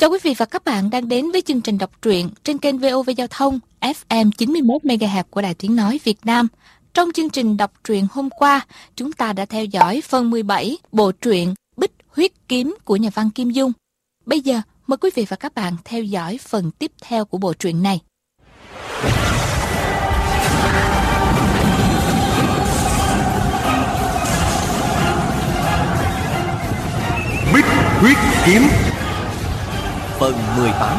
Chào quý vị và các bạn đang đến với chương trình đọc truyện trên kênh VOV Giao thông FM 91 MHz của Đài Tiếng nói Việt Nam. Trong chương trình đọc truyện hôm qua, chúng ta đã theo dõi phần 17 bộ truyện Bích Huyết Kiếm của nhà văn Kim Dung. Bây giờ, mời quý vị và các bạn theo dõi phần tiếp theo của bộ truyện này. Bích Huyết Kiếm phần 18.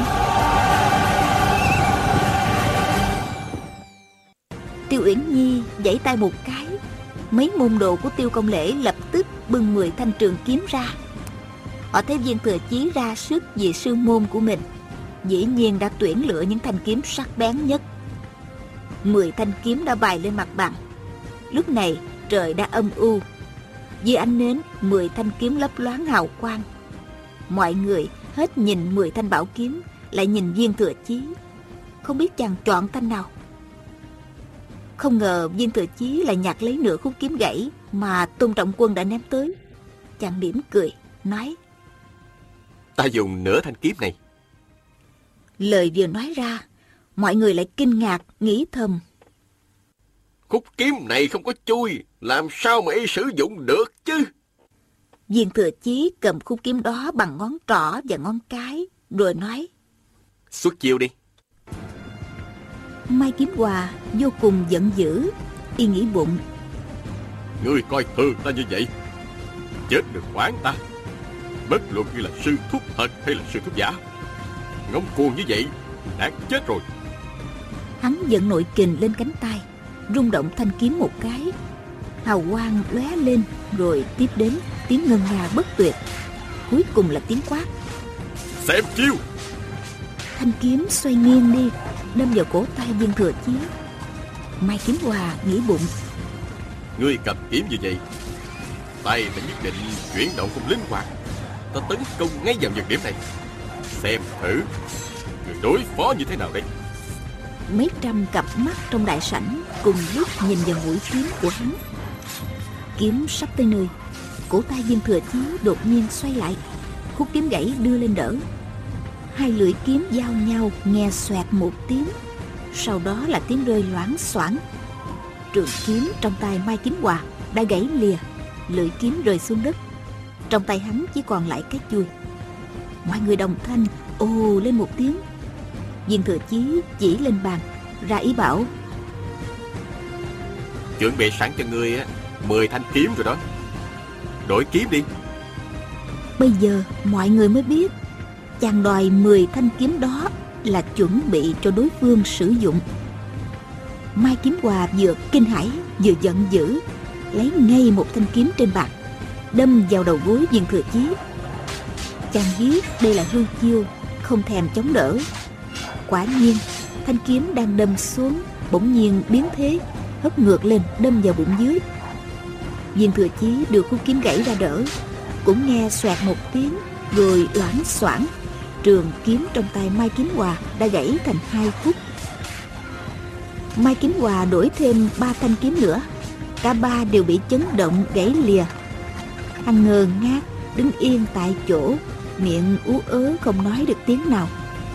Tiêu Uyển Nhi giãy tay một cái, mấy môn đồ của Tiêu Công Lễ lập tức bưng 10 thanh trường kiếm ra. Họ thấy Viên Thừa Chí ra sức vì sư môn của mình, dĩ nhiên đã tuyển lựa những thanh kiếm sắc bén nhất. 10 thanh kiếm đã bày lên mặt bằng. Lúc này trời đã âm u, dưới ánh nến 10 thanh kiếm lấp loáng hào quang. Mọi người hết nhìn 10 thanh bảo kiếm, lại nhìn Viên Thừa Chí, không biết chàng chọn thanh nào. Không ngờ Viên Thừa Chí lại nhặt lấy nửa khúc kiếm gãy mà Tôn Trọng Quân đã ném tới. Chàng mỉm cười nói: Ta dùng nửa thanh kiếm này. Lời vừa nói ra, mọi người lại kinh ngạc nghĩ thầm: Khúc kiếm này không có chui, làm sao mà y sử dụng được chứ? Viên Thừa Chí cầm khúc kiếm đó bằng ngón trỏ và ngón cái, rồi nói: Xuất chiêu đi. Mai Kiếm Hòa vô cùng giận dữ, y nghĩ bụng: Ngươi coi thường ta như vậy, chết được quản ta. Bất luận như là sư thúc thật hay là sư thúc giả, ngông cuồng như vậy đáng chết rồi. Hắn giận nội kình lên cánh tay, rung động thanh kiếm một cái, hào quang lóe lên, rồi tiếp đến tiếng ngân nga bất tuyệt, cuối cùng là tiếng quát: Xem chiêu! Thanh kiếm xoay nghiêng đi, đâm vào cổ tay Viên Thừa Chí. Mai Kiếm Hòa nghĩ bụng: Ngươi cầm kiếm như vậy, tay ta nhất định chuyển động không linh hoạt. Ta tấn công ngay vào nhược điểm này, xem thử người đối phó như thế nào đây. Mấy trăm cặp mắt trong đại sảnh cùng lúc nhìn vào mũi kiếm của hắn. Kiếm sắp tới nơi, cổ tay Viên Thừa Chí đột nhiên xoay lại, khúc kiếm gãy đưa lên đỡ. Hai lưỡi kiếm giao nhau nghe xoẹt một tiếng, sau đó là tiếng rơi loảng xoảng. Trường kiếm trong tay Mai Kiếm Hòa đã gãy lìa, lưỡi kiếm rơi xuống đất. Trong tay hắn chỉ còn lại cái chuôi. Mọi người đồng thanh ồ lên một tiếng. Viên Thừa Chí chỉ lên bàn, ra ý bảo: Chuẩn bị sẵn cho ngươi 10 thanh kiếm rồi đó, đổi kiếm đi. Bây giờ mọi người mới biết chàng đòi 10 thanh kiếm đó là chuẩn bị cho đối phương sử dụng. Mai Kiếm Hòa vừa kinh hãi vừa giận dữ, lấy ngay một thanh kiếm trên bàn, đâm vào đầu gối Viên Thừa Chí. Chàng biết đây là hư chiêu, không thèm chống đỡ. Quả nhiên thanh kiếm đang đâm xuống bỗng nhiên biến thế, hất ngược lên đâm vào bụng dưới. Viên Thừa Chí đưa khúc kiếm gãy ra đỡ, cũng nghe xoẹt một tiếng, rồi loảng xoảng, trường kiếm trong tay Mai Kiếm Hòa đã gãy thành 2 khúc. Mai Kiếm Hòa đổi thêm 3 thanh kiếm nữa, cả 3 đều bị chấn động gãy lìa. Hắn ngơ ngác đứng yên tại chỗ, miệng ú ớ không nói được tiếng nào.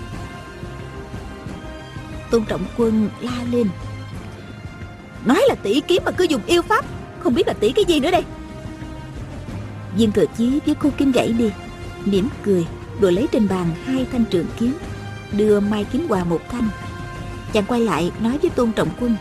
Tôn Trọng Quân la lên: Nói là tỷ kiếm mà cứ dùng yêu pháp, không biết là tỷ cái gì nữa đây. Viên Thừa Chí với khúc kiếm gãy đi, mỉm cười rồi lấy trên bàn 2 thanh trường kiếm, đưa Mai Kiếm Hòa một thanh. Chàng quay lại nói với Tôn Trọng Quân: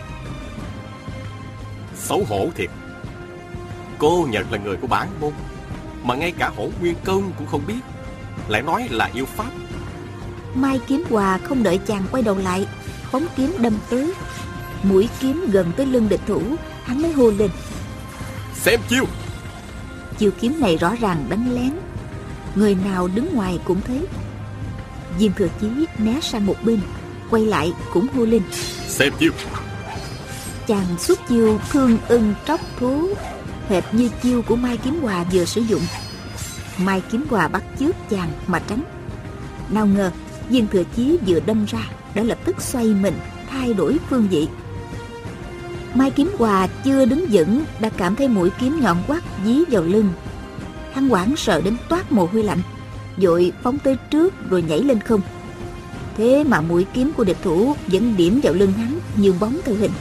Xấu hổ thiệt, cô nhận là người của bản môn mà ngay cả Hổ Nguyên Công cũng không biết, lại nói là yêu pháp. Mai Kiếm Hòa không đợi chàng quay đầu lại, phóng kiếm đâm tới. Mũi kiếm gần tới lưng địch thủ, hắn mới hô lên: Xem chiêu! Chiêu kiếm này rõ ràng đánh lén, người nào đứng ngoài cũng thấy. Viên Thừa Chí né sang một bên, quay lại cũng hô lên: Xem chiêu! Chàng xuất chiêu thương ưng tróc thú, hệt như chiêu của Mai Kiếm Hòa vừa sử dụng. Mai Kiếm Hòa bắt chước chàng mà tránh. Nào ngờ Viên Thừa Chí vừa đâm ra đã lập tức xoay mình, thay đổi phương vị. Mai Kiếm Hòa chưa đứng vững đã cảm thấy mũi kiếm nhọn quắt dí vào lưng. Hắn hoảng sợ đến toát mồ hôi lạnh, vội phóng tới trước rồi nhảy lên không. Thế mà mũi kiếm của địch thủ vẫn điểm vào lưng hắn như bóng theo hình.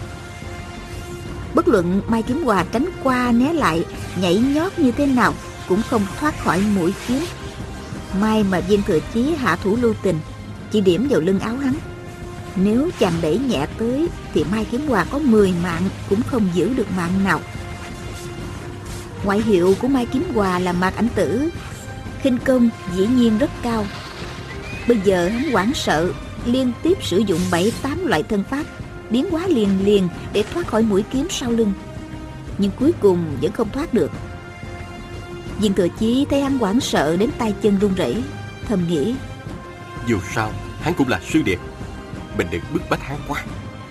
Bất luận Mai Kiếm Hòa tránh qua né lại, nhảy nhót như thế nào cũng không thoát khỏi mũi kiếm. May mà Viên Thừa Chí hạ thủ lưu tình, chỉ điểm vào lưng áo hắn. Nếu chàng đẩy nhẹ tới thì Mai Kiếm Hòa có 10 mạng cũng không giữ được mạng nào. Ngoại hiệu của Mai Kiếm Hòa là Mạc Ảnh Tử, khinh công dĩ nhiên rất cao. Bây giờ hắn hoảng sợ, liên tiếp sử dụng 7-8 loại thân pháp, biến hóa liền liền để thoát khỏi mũi kiếm sau lưng, nhưng cuối cùng vẫn không thoát được. Viên Thừa Chí thấy hắn hoảng sợ đến tay chân run rẩy, thầm nghĩ: dù sao hắn cũng là sư điệt, mình đừng bức bách hắn quá.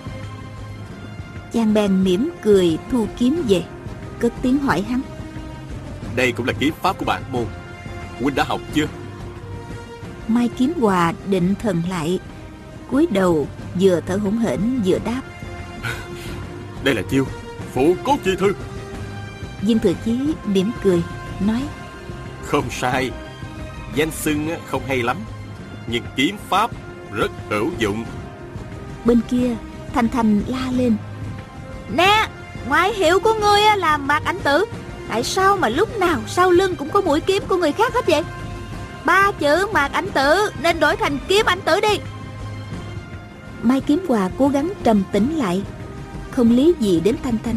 Chàng bèn mỉm cười thu kiếm về, cất tiếng hỏi hắn: đây cũng là kiếm pháp của bản môn, huynh đã học chưa? Mai Kiếm Hòa định thần lại, cúi đầu vừa thở hổn hển vừa đáp: đây là chiêu Phụ Cốt Chi Thư. Viên Thừa Chí mỉm cười nói: không sai, danh xưng không hay lắm, nhưng kiếm pháp rất hữu dụng. Bên kia Thanh Thanh la lên: nè, ngoại hiệu của ngươi là Mạc Ảnh Tử, tại sao mà lúc nào sau lưng cũng có mũi kiếm của người khác hết vậy? 3 chữ Mạc Ảnh Tử nên đổi thành Kiếm Ảnh Tử đi. Mai Kiếm Hòa cố gắng trầm tĩnh lại, không lý gì đến Thanh Thanh.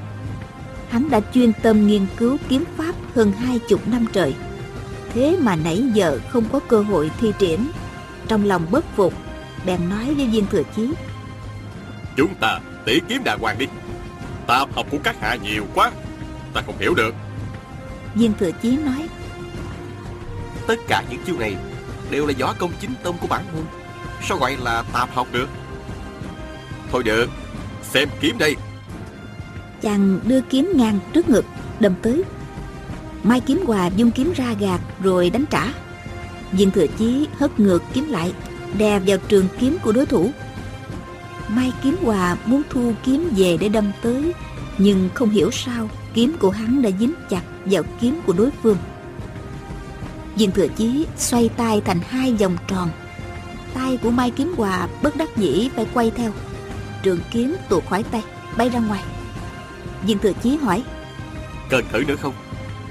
Hắn đã chuyên tâm nghiên cứu kiếm pháp hơn 20 năm trời, thế mà nãy giờ không có cơ hội thi triển. Trong lòng bất phục, bèn nói với Viên Thừa Chí: chúng ta tỉ kiếm đàng hoàng đi, tạp học của các hạ nhiều quá, ta không hiểu được. Viên Thừa Chí nói: tất cả những chiêu này đều là võ công chính tông của bản môn, sao gọi là tạp học được? Thôi được, xem kiếm đây. Chàng đưa kiếm ngang trước ngực đâm tới. Mai Kiếm Hòa vung kiếm ra gạt rồi đánh trả. Viên Thừa Chí hất ngược kiếm lại, đè vào trường kiếm của đối thủ. Mai Kiếm Hòa muốn thu kiếm về để đâm tới, nhưng không hiểu sao kiếm của hắn đã dính chặt vào kiếm của đối phương. Viên Thừa Chí xoay tay thành 2 vòng tròn, tay của Mai Kiếm Hòa bất đắc dĩ phải quay theo. Trường kiếm tuột khỏi tay, bay ra ngoài. Viên Thừa Chí hỏi: cần thử nữa không?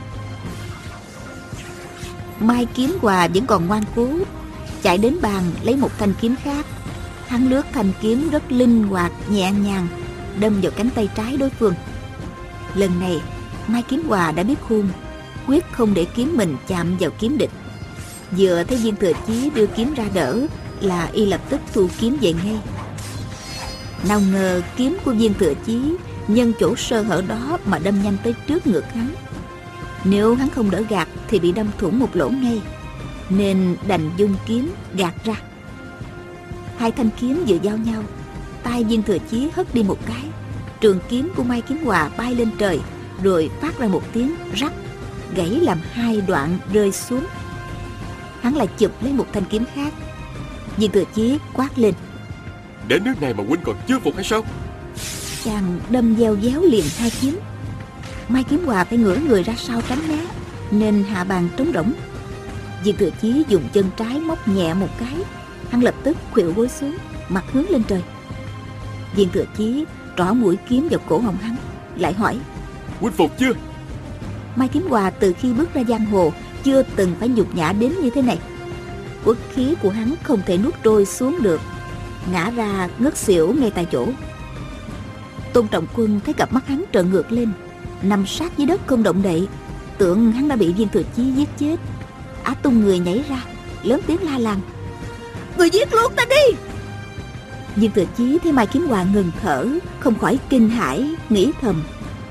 Mai Kiếm Hòa vẫn còn ngoan cố, chạy đến bàn lấy một thanh kiếm khác. Hắn lướt thanh kiếm rất linh hoạt nhẹ nhàng, đâm vào cánh tay trái đối phương. Lần này Mai Kiếm Hòa đã biết khôn, quyết không để kiếm mình chạm vào kiếm địch. Vừa thấy Viên Thừa Chí đưa kiếm ra đỡ là y lập tức thu kiếm về ngay. Nào ngờ kiếm của Viên Thừa Chí nhân chỗ sơ hở đó mà đâm nhanh tới trước ngực hắn. Nếu hắn không đỡ gạt thì bị đâm thủng một lỗ ngay, nên đành dung kiếm gạt ra. 2 thanh kiếm vừa giao nhau, tay Viên Thừa Chí hất đi một cái, trường kiếm của Mai Kiếm Hòa bay lên trời, rồi phát ra một tiếng rắc, gãy làm 2 đoạn rơi xuống. Hắn lại chụp lấy một thanh kiếm khác. Viên Thừa Chí quát lên: đến nước này mà huynh còn chưa phục hay sao? Chàng đâm gieo déo liền 2 kiếm. Mai Kiếm Hòa phải ngửa người ra sau tránh né, nên hạ bàn trống rỗng. Viên Thừa Chí dùng chân trái móc nhẹ một cái, hắn lập tức khuỵu gối xuống, mặt hướng lên trời. Viên Thừa Chí trỏ mũi kiếm vào cổ họng hắn, lại hỏi: huynh phục chưa? Mai Kiếm Hòa từ khi bước ra giang hồ chưa từng phải nhục nhã đến như thế này. Uất khí của hắn không thể nuốt trôi xuống được, ngã ra ngất xỉu ngay tại chỗ. Tôn Trọng Quân thấy cặp mắt hắn trợn ngược lên, nằm sát dưới đất không động đậy, tưởng hắn đã bị Viên Thừa Chí giết chết. Á tung người nhảy ra, lớn tiếng la làng: người giết luôn ta đi! Viên Thừa Chí thấy Mai Kiếm Hòa ngừng thở, không khỏi kinh hãi, nghĩ thầm: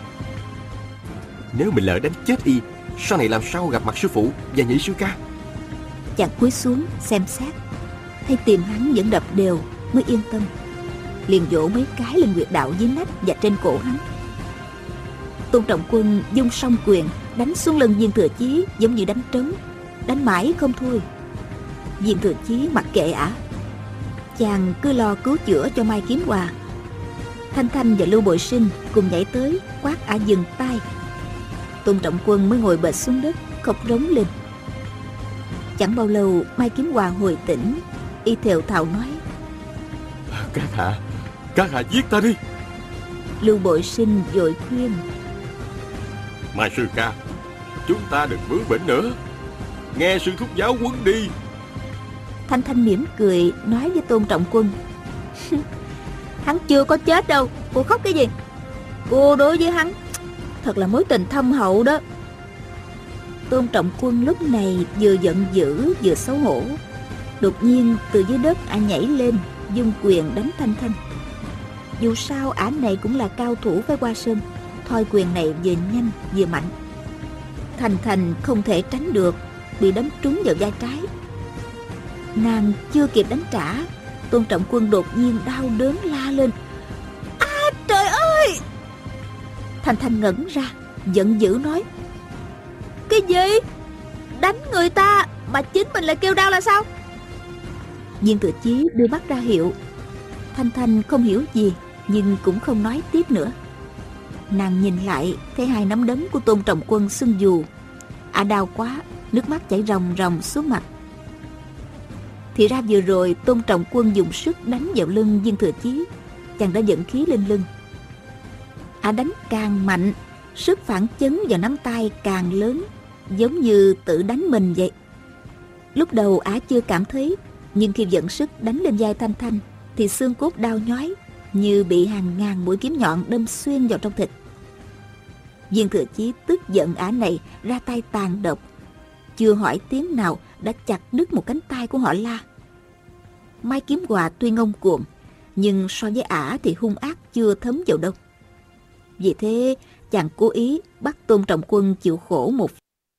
nếu mình lỡ đánh chết y, sau này làm sao gặp mặt sư phụ và nhị sư ca? Chàng cúi xuống xem xét, thấy tim hắn vẫn đập đều mới yên tâm, liền vỗ mấy cái lên huyệt đạo dưới nách và trên cổ hắn. Tôn Trọng Quân dung song quyền đánh xuống lưng Viên Thừa Chí giống như đánh trống, đánh mãi không thôi. Viên Thừa Chí mặc kệ ả, chàng cứ lo cứu chữa cho Mai Kiếm Hòa. Thanh Thanh và Lưu Bội Sinh cùng nhảy tới quát ả dừng tay. Tôn Trọng Quân mới ngồi bệt xuống đất, khóc rống lên: Chẳng bao lâu Mai Kiếm Hòa hồi tỉnh, y thều thào nói: Các hạ giết ta đi. Lưu Bội Sinh vội khuyên: Mai sư ca, chúng ta đừng bướng bỉnh nữa, nghe sư thúc giáo huấn đi. Thanh Thanh mỉm cười nói với Tôn Trọng Quân: Hắn chưa có chết đâu, cô khóc cái gì? Cô đối với hắn thật là mối tình thâm hậu đó. Tôn Trọng Quân lúc này vừa giận dữ vừa xấu hổ. Đột nhiên từ dưới đất ả nhảy lên, dung quyền đánh Thanh Thanh. Dù sao ả này cũng là cao thủ với Hoa Sơn, thoi quyền này vừa nhanh vừa mạnh. Thanh Thanh không thể tránh được, bị đấm trúng vào vai trái. Nàng chưa kịp đánh trả, Tôn Trọng Quân đột nhiên đau đớn la lên: Trời ơi! Thanh Thanh ngẩn ra, giận dữ nói: Cái gì? Đánh người ta mà chính mình lại kêu đau là sao? Viên Thừa Chí đưa mắt ra hiệu. Thanh Thanh không hiểu gì, nhưng cũng không nói tiếp nữa. Nàng nhìn lại thấy hai nắm đấm của Tôn Trọng Quân sưng vù. Ả đau quá, nước mắt chảy ròng ròng xuống mặt. Thì ra vừa rồi Tôn Trọng Quân dùng sức đánh vào lưng Viên Thừa Chí, chàng đã dẫn khí lên lưng. Ả đánh càng mạnh, sức phản chấn vào nắm tay càng lớn, giống như tự đánh mình vậy. Lúc đầu Ả chưa cảm thấy, nhưng khi vận sức đánh lên vai Thanh Thanh thì xương cốt đau nhói, như bị hàng ngàn mũi kiếm nhọn đâm xuyên vào trong thịt. Viên Thừa Chí tức giận Ả này ra tay tàn độc, chưa hỏi tiếng nào đã chặt đứt một cánh tay của họ La. Mai Kiếm Hòa tuy ngông cuồng, nhưng so với Ả thì hung ác chưa thấm vào đâu. Vì thế chàng cố ý bắt Tôn Trọng Quân chịu khổ một.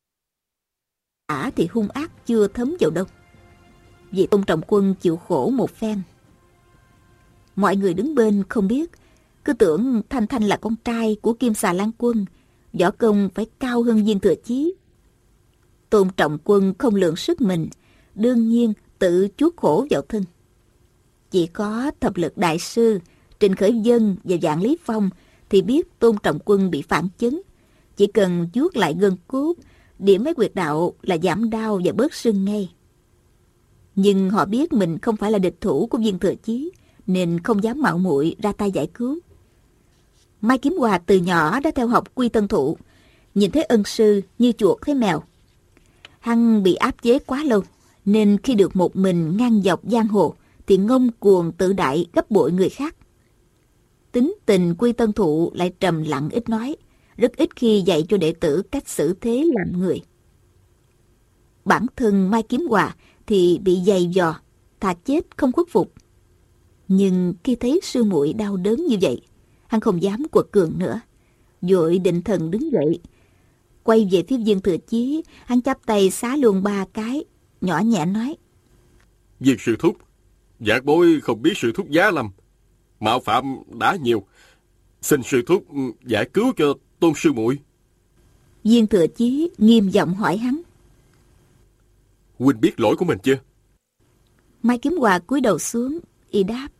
Ả thì hung ác chưa thấm vào đâu. Vì Tôn Trọng Quân chịu khổ một phen. Mọi người đứng bên không biết, cứ tưởng Thanh Thanh là con trai của Kim Xà Lan Quân, võ công phải cao hơn Viên Thừa Chí. Tôn Trọng Quân không lượng sức mình, đương nhiên tự chuốc khổ vào thân. Chỉ có Thập Lực Đại Sư, Trình Khởi Vân và Vạn Lý Phong thì biết Tôn Trọng Quân bị phản chấn. Chỉ cần vuốt lại gân cốt, điểm mấy huyệt đạo là giảm đau và bớt sưng ngay. Nhưng họ biết mình không phải là địch thủ của Viên Thừa Chí, nên không dám mạo muội ra tay giải cứu. Mai Kiếm Hòa từ nhỏ đã theo học Quy Tân Thụ, nhìn thấy ân sư như chuột thấy mèo. Hắn bị áp chế quá lâu, nên khi được một mình ngang dọc giang hồ thì ngông cuồng tự đại gấp bội người khác. Tính tình Quy Tân Thụ lại trầm lặng ít nói, rất ít khi dạy cho đệ tử cách xử thế làm người. Bản thân Mai Kiếm Hòa thì bị dày vò, thà chết không khuất phục. Nhưng khi thấy sư muội đau đớn như vậy, hắn không dám quật cường nữa, vội định thần đứng dậy. Quay về phía Viên Thừa Chí, hắn chắp tay xá luôn 3 cái, nhỏ nhẹ nói: Viên sư thúc, vạn bối không biết sư thúc giá lâm, mạo phạm đã nhiều, xin sư thúc giải cứu cho Tôn sư muội. Viên Thừa Chí nghiêm giọng hỏi hắn: Huynh biết lỗi của mình chưa? Mai Kiếm Hòa cúi đầu xuống, y đáp: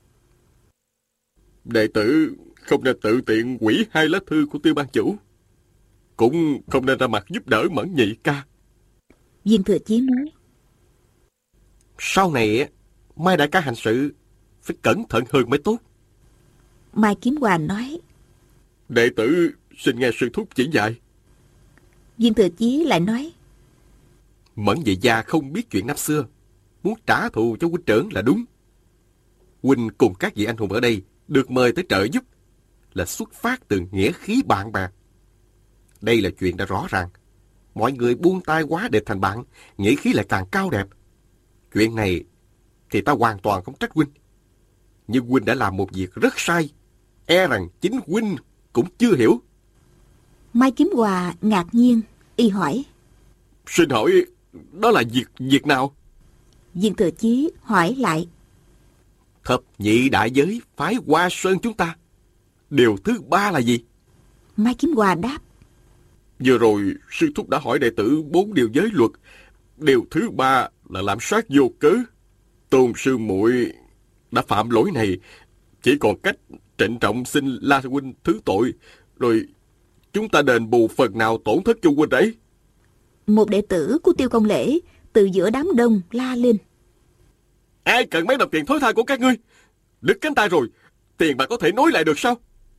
Đệ tử không nên tự tiện hủy 2 lá thư của Tiêu ban chủ, cũng không nên ra mặt giúp đỡ Mẫn nhị ca. Viên Thừa Chí nói: Sau này Mai đại ca hành sự phải cẩn thận hơn mới tốt. Mai Kiếm Hòa nói: Đệ tử xin nghe sư thúc chỉ dạy. Viên Thừa Chí lại nói: Mẫn nhị gia không biết chuyện năm xưa, muốn trả thù cho huynh trưởng là đúng. Huynh cùng các vị anh hùng ở đây được mời tới trợ giúp là xuất phát từ nghĩa khí bạn bè. Đây là chuyện đã rõ ràng. Mọi người buông tay quá để thành bạn, nghĩa khí lại càng cao đẹp. Chuyện này thì ta hoàn toàn không trách huynh. Nhưng huynh đã làm một việc rất sai, e rằng chính huynh cũng chưa hiểu. Mai Kiếm Hòa ngạc nhiên, y hỏi: Xin hỏi đó là việc nào? Viên Thừa Chí hỏi lại: Thập nhị đại giới phái Hoa Sơn chúng ta, điều thứ 3 là gì? Mai Kiếm Hòa đáp: Vừa rồi sư thúc đã hỏi đệ tử 4 điều giới luật, điều thứ 3 là lạm sát vô cớ. Tôn sư muội đã phạm lỗi này, chỉ còn cách trịnh trọng xin La huynh thứ tội, rồi chúng ta đền bù phần nào tổn thất cho huynh ấy. Một đệ tử của Tiêu Công Lễ từ giữa đám đông la lên: Ai cần mấy đồng tiền thối tha của các ngươi? Đứt cánh tay rồi, tiền bạc có thể nối lại được sao?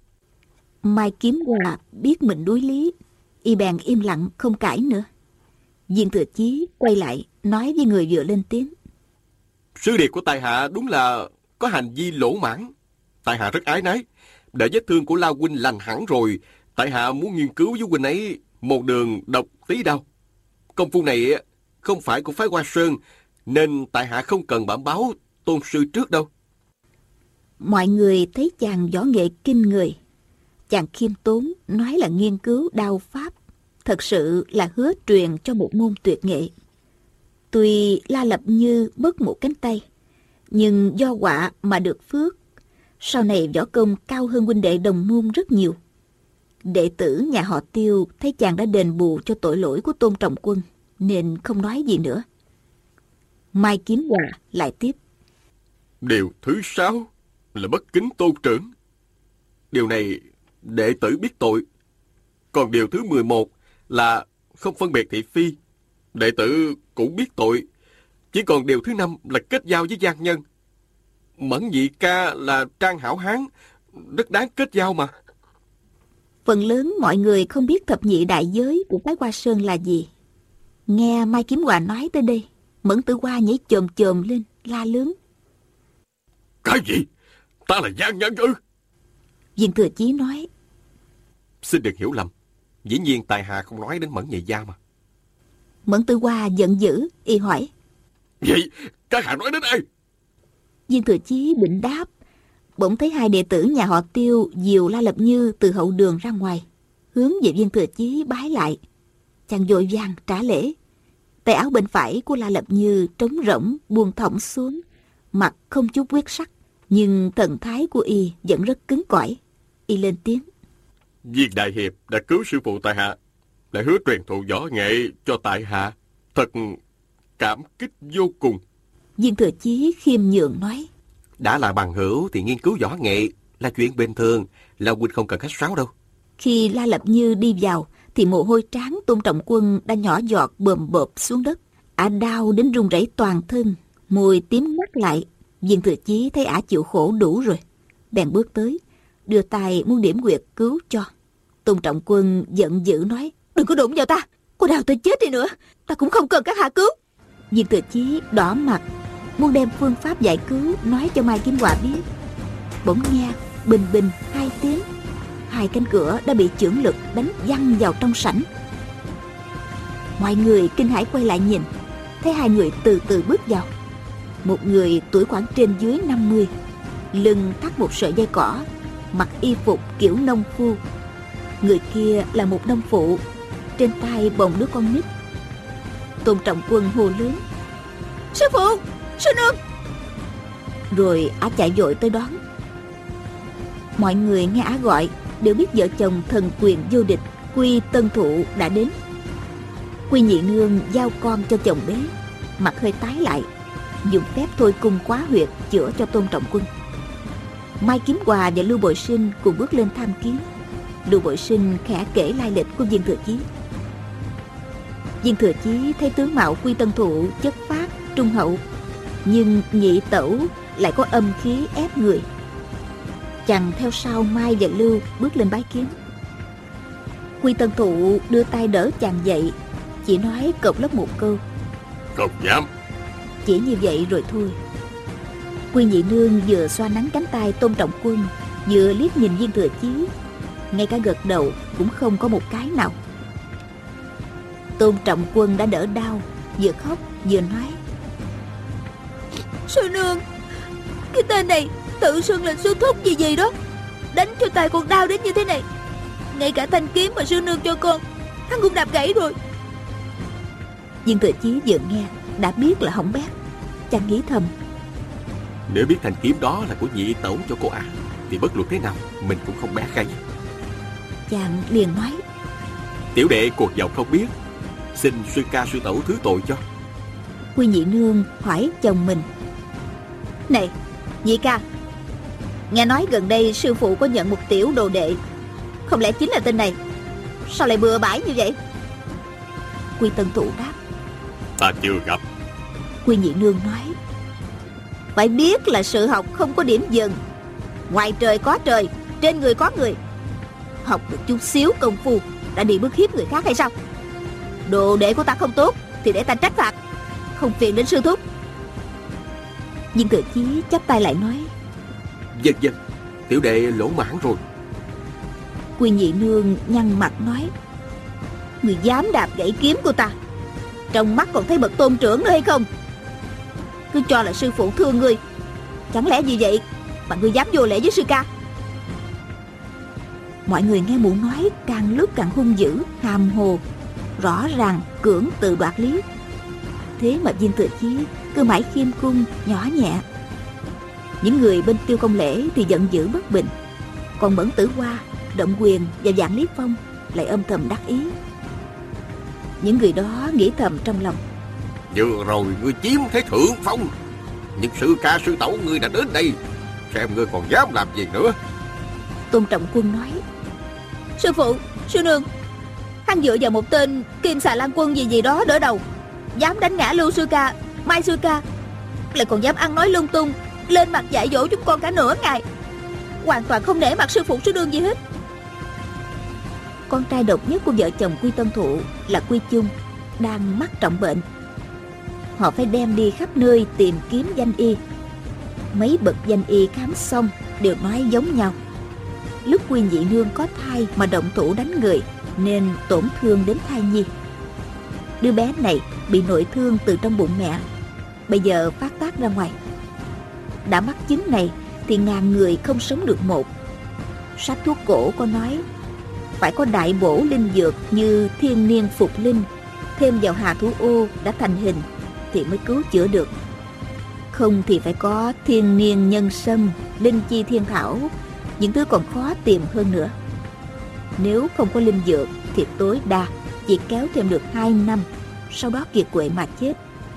Mai Kiếm Hòa biết mình đuối lý, y bèn im lặng không cãi nữa. Viên Thừa Chí quay lại nói với người vừa lên tiếng: Sư điệt của tại hạ đúng là có hành vi lỗ mãn. Tại hạ rất ái nái. Đợi vết thương của La huynh lành hẳn rồi, tại hạ muốn nghiên cứu với huynh ấy một đường độc tí đao. Công phu này không phải của phái Hoa Sơn, nên tại hạ không cần bẩm báo tôn sư trước đâu. Mọi người thấy chàng võ nghệ kinh người. Chàng khiêm tốn nói là nghiên cứu đao pháp, thật sự là hứa truyền cho một môn tuyệt nghệ. Tuy La Lập Như mất một cánh tay, nhưng do họa mà được phước. Sau này võ công cao hơn huynh đệ đồng môn rất nhiều. Đệ tử nhà họ Tiêu thấy chàng đã đền bù cho tội lỗi của Tôn Trọng Quân, nên không nói gì nữa. Mai Kiếm Hòa lại tiếp: Điều thứ 6 là bất kính tôn trưởng. Điều này đệ tử biết tội. Còn điều thứ 11 là không phân biệt thị phi. Đệ tử cũng biết tội. Chỉ còn điều thứ 5 là kết giao với gian nhân. Mẫn Nhị ca là trang hảo hán, rất đáng kết giao mà. Phần lớn mọi người không biết thập nhị đại giới của phái Hoa Sơn là gì. Nghe Mai Kiếm Hòa nói tới đây, Mẫn Tử Hoa nhảy chồm chồm lên, la lớn: Cái gì? Ta là gian nhân ư? Viên Thừa Chí nói: Xin đừng hiểu lầm. Dĩ nhiên tại hạ không nói đến Mẫn Nhị gia mà. Mẫn Tử Hoa giận dữ, y hỏi: Vậy các hạ nói đến ai? Viên Thừa Chí định đáp, bỗng thấy hai đệ tử nhà họ Tiêu dìu La Lập Như từ hậu đường ra ngoài, hướng về Viên Thừa Chí bái lại. Chàng vội vàng trả lễ. Tay áo bên phải của La Lập Như trống rỗng buông thõng xuống, mặt không chút huyết sắc, nhưng thần thái của y vẫn rất cứng cỏi. Y lên tiếng: Viên đại hiệp đã cứu sư phụ tại hạ, lại hứa truyền thụ võ nghệ cho tại hạ, thật cảm kích vô cùng. Viên Thừa Chí khiêm nhường nói: Đã là bằng hữu thì nghiên cứu võ nghệ là chuyện bình thường, La huynh không cần khách sáo đâu. Khi La Lập Như đi vào thì mồ hôi trán Tôn Trọng Quân đã nhỏ giọt bồm bộp xuống đất. Ả đau đến run rẩy toàn thân, môi tím mắt lại. Viên Thừa Chí thấy ả chịu khổ đủ rồi, bèn bước tới, đưa tay muốn điểm huyệt cứu cho. Tôn Trọng Quân giận dữ nói: Đừng có đụng vào ta, cô đào tôi chết đi nữa, ta cũng không cần các hạ cứu. Viên Thừa Chí đỏ mặt, muốn đem phương pháp giải cứu nói cho Mai Kiếm Hòa biết. Bỗng nghe bình bình 2 tiếng, 2 cánh cửa đã bị chưởng lực đánh văng vào trong sảnh. Mọi người kinh hãi quay lại nhìn, thấy 2 người từ từ bước vào. Một người tuổi khoảng trên dưới 50, lưng thắt một sợi dây cỏ, mặc y phục kiểu nông phu. Người kia là một nông phụ, trên tay bồng đứa con nít. Tôn Trọng Quân hô lớn: Sư phụ, sư nương! Rồi ả chạy vội tới đón. Mọi người nghe ả gọi đều biết vợ chồng thần quyền vô địch Quy Tân Thụ đã đến. Quy nhị nương giao con cho chồng bế, mặt hơi tái lại, dùng phép thôi cung quá huyệt chữa cho Tôn Trọng Quân. Mai Kiếm Hòa và Lưu Bội Sinh cùng bước lên tham kiến. Lưu Bội Sinh khẽ kể lai lịch của Viên Thừa Chí. Viên Thừa Chí thấy tướng mạo Quy Tân Thụ chất phác trung hậu, nhưng nhị tẩu lại có âm khí ép người. Chàng theo sau Mai và Lưu bước lên bái kiến. Quy Tân Thụ đưa tay đỡ chàng dậy, chỉ nói cộc lốc một câu: Không dám. Chỉ như vậy rồi thôi. Quy nhị nương vừa xoa nắn cánh tay Tôn Trọng Quân, vừa liếc nhìn Viên Thừa Chí, ngay cả gật đầu cũng không có một cái nào. Tôn Trọng Quân đã đỡ đau, vừa khóc vừa nói: Sư nương, cái tên này tự xưng là sư thúc gì đó, đánh cho tay con đau đến như thế này. Ngay cả thanh kiếm mà sư nương cho con, hắn cũng đạp gãy rồi. Viên Thừa Chí vừa nghe đã biết là hỏng bét. Chàng nghĩ thầm: Nếu biết thanh kiếm đó là của nhị tẩu cho cô ả, thì bất luận thế nào mình cũng không bé gãy. Chàng liền nói: Tiểu đệ cuộc giàu không biết, xin sư ca sư tẩu thứ tội cho. Quy nhị nương hỏi chồng mình: Này nhị ca, nghe nói gần đây sư phụ có nhận một tiểu đồ đệ, không lẽ chính là tên này? Sao lại bừa bãi như vậy? Quy Tân Thụ đáp: Ta chưa gặp. Quy Nhị Nương nói: phải biết là sự học không có điểm dừng. Ngoài trời có trời, trên người có người. Học được chút xíu công phu đã đi bức hiếp người khác hay sao? Đồ đệ của ta không tốt thì để ta trách phạt, không phiền đến sư thúc. Viên Thừa Chí chắp tay lại nói: Vâng vâng, tiểu đệ lỗ mãn rồi. Quy Nhị Nương nhăn mặt nói: người dám đạp gãy kiếm của ta, trong mắt còn thấy bậc tôn trưởng nữa hay không? Cứ cho là sư phụ thương ngươi, chẳng lẽ vì vậy mà ngươi dám vô lễ với sư ca? Mọi người nghe mụ nói càng lúc càng hung dữ, hàm hồ, rõ ràng cưỡng từ đoạt lý. Thế mà Viên Thừa Chí cứ mãi khiêm cung nhỏ nhẹ. Những người bên Tiêu Công Lễ thì giận dữ bất bình, còn Mẫn Tử Hoa, Động Quyền và Vạn Lý Phong lại âm thầm đắc ý. Những người đó nghĩ thầm trong lòng: vừa rồi ngươi chiếm thế thượng phong, nhưng sư ca sư tẩu ngươi đã đến đây, xem ngươi còn dám làm gì nữa. Tôn Trọng Quân nói: sư phụ, sư nương, hắn dựa vào một tên Kim Xà Lan Quân gì đó đỡ đầu, dám đánh ngã Lưu sư ca, Mai sư ca, lại còn dám ăn nói lung tung, lên mặt dạy dỗ chúng con cả nửa ngày, hoàn toàn không nể mặt sư phụ sư nương gì hết. Con trai độc nhất của vợ chồng Quy Tân Thụ là Quy Chung đang mắc trọng bệnh. Họ phải đem đi khắp nơi tìm kiếm danh y. Mấy bậc danh y khám xong đều nói giống nhau: lúc Quy Nhị Nương có thai mà động thủ đánh người, nên tổn thương đến thai nhi. Đứa bé này bị nội thương từ trong bụng mẹ, bây giờ phát tác ra ngoài. Đã mắc chứng này thì ngàn người không sống được một. Sách thuốc cổ có nói phải có đại bổ linh dược như thiên niên phục linh, thêm vào hà thủ ô đã thành hình thì mới cứu chữa được. Không thì phải có thiên niên nhân sâm, linh chi thiên thảo, những thứ còn khó tìm hơn nữa. Nếu không có linh dược thì tối đa chỉ kéo thêm được 2 năm, sau đó kiệt quệ mà chết.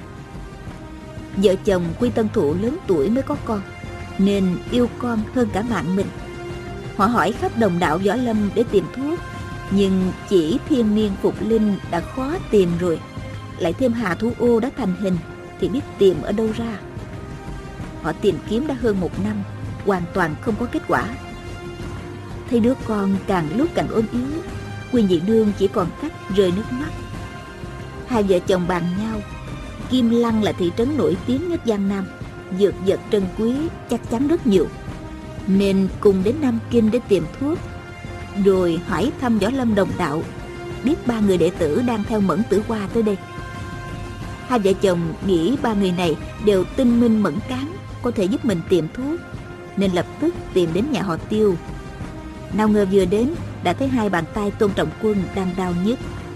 Vợ chồng Quy Tân Thụ lớn tuổi mới có con, nên yêu con hơn cả mạng mình. Họ hỏi khắp đồng đạo võ lâm để tìm thuốc, nhưng chỉ thiên niên phục linh đã khó tìm rồi, lại thêm hà thủ ô đã thành hình thì biết tìm ở đâu ra. Họ tìm kiếm đã hơn 1 năm, hoàn toàn không có kết quả. Thấy đứa con càng lúc càng ốm yếu, Quy Nhị Nương chỉ còn cách rơi nước mắt. Hai vợ chồng bàn nhau, Kim Lăng là thị trấn nổi tiếng nhất Giang Nam, dược vật trân quý chắc chắn rất nhiều, nên cùng đến Nam Kinh để tìm thuốc. Rồi hỏi thăm võ lâm đồng đạo, biết 3 người đệ tử đang theo Mẫn Tử Hoa tới đây. Hai vợ chồng nghĩ 3 người này đều tinh minh mẫn cán, có thể giúp mình tìm thuốc, nên lập tức tìm đến nhà họ Tiêu. Nào ngờ vừa đến đã thấy 2 bàn tay Tôn Trọng Quân đang đau nhức.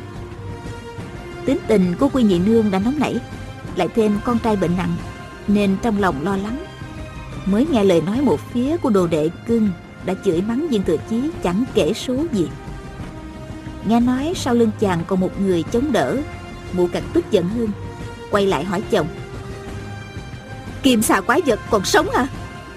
Tính tình của Quy Nhị Nương đã nóng nảy, lại thêm con trai bệnh nặng, nên trong lòng lo lắng. Mới nghe lời nói một phía của đồ đệ cưng, đã chửi mắng Viên Thừa Chí chẳng kể số gì. Nghe nói sau lưng chàng còn một người chống đỡ, mụ càng tức giận hơn, quay lại hỏi chồng: Kim xà quái vật còn sống hả?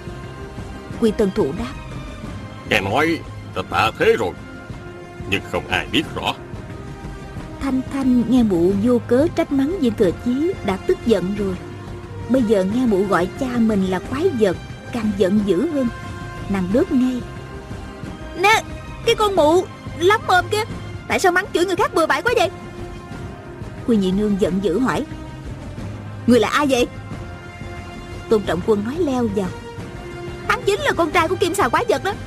Quy Tân Thụ đáp: Nghe nói ta tạ thế rồi, nhưng không ai biết rõ. Thanh Thanh nghe mụ vô cớ trách mắng Viên Thừa Chí đã tức giận rồi, bây giờ nghe mụ gọi cha mình là quái vật càng giận dữ hơn. Nàng đớp ngay: Nè, cái con mụ lắm mồm kia, tại sao mắng chửi người khác bừa bãi quá vậy? Quy Nhị Nương giận dữ hỏi: Người là ai vậy? Tôn Trọng Quân nói leo vào: Hắn chính là con trai của Kim xà quái vật đó.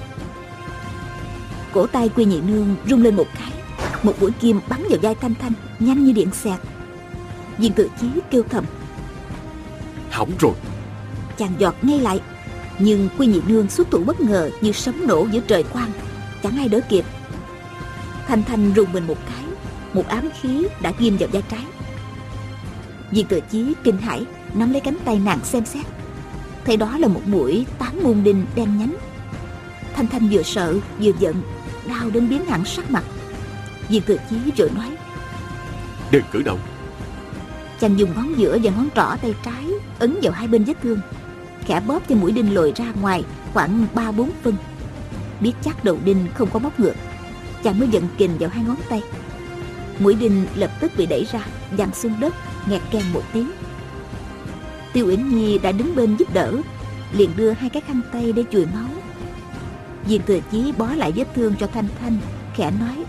Cổ tay Quy Nhị Nương rung lên một cái, một mũi kim bắn vào vai Thanh Thanh nhanh như điện xẹt. Viên Thừa Chí kêu thầm: Hỏng rồi. Chàng giọt ngay lại, nhưng Quy Nhị Nương xuất thủ bất ngờ như sấm nổ giữa trời quang, chẳng ai đỡ kịp. Thanh Thanh rùng mình một cái, một ám khí đã ghim vào vai trái. Viên Thừa Chí kinh hãi nắm lấy cánh tay nàng xem xét, thấy đó là một mũi 8 muôn đinh đen nhánh. Thanh Thanh vừa sợ vừa giận, đau đến biến hẳn sắc mặt. Viên Thừa Chí rồi nói: Đừng cử động. Chàng dùng ngón giữa và ngón trỏ tay trái ấn vào hai bên vết thương, khẽ bóp cho mũi đinh lồi ra ngoài khoảng 3-4 phân. Biết chắc đầu đinh không có móc ngược, chàng mới vận kình vào hai ngón tay. Mũi đinh lập tức bị đẩy ra, văng xuống đất, nghẹt keng một tiếng. Tiêu Uyển Nhi đã đứng bên giúp đỡ, liền đưa 2 cái khăn tay để chùi máu. Viên Thừa Chí bó lại vết thương cho Thanh Thanh, khẽ nói: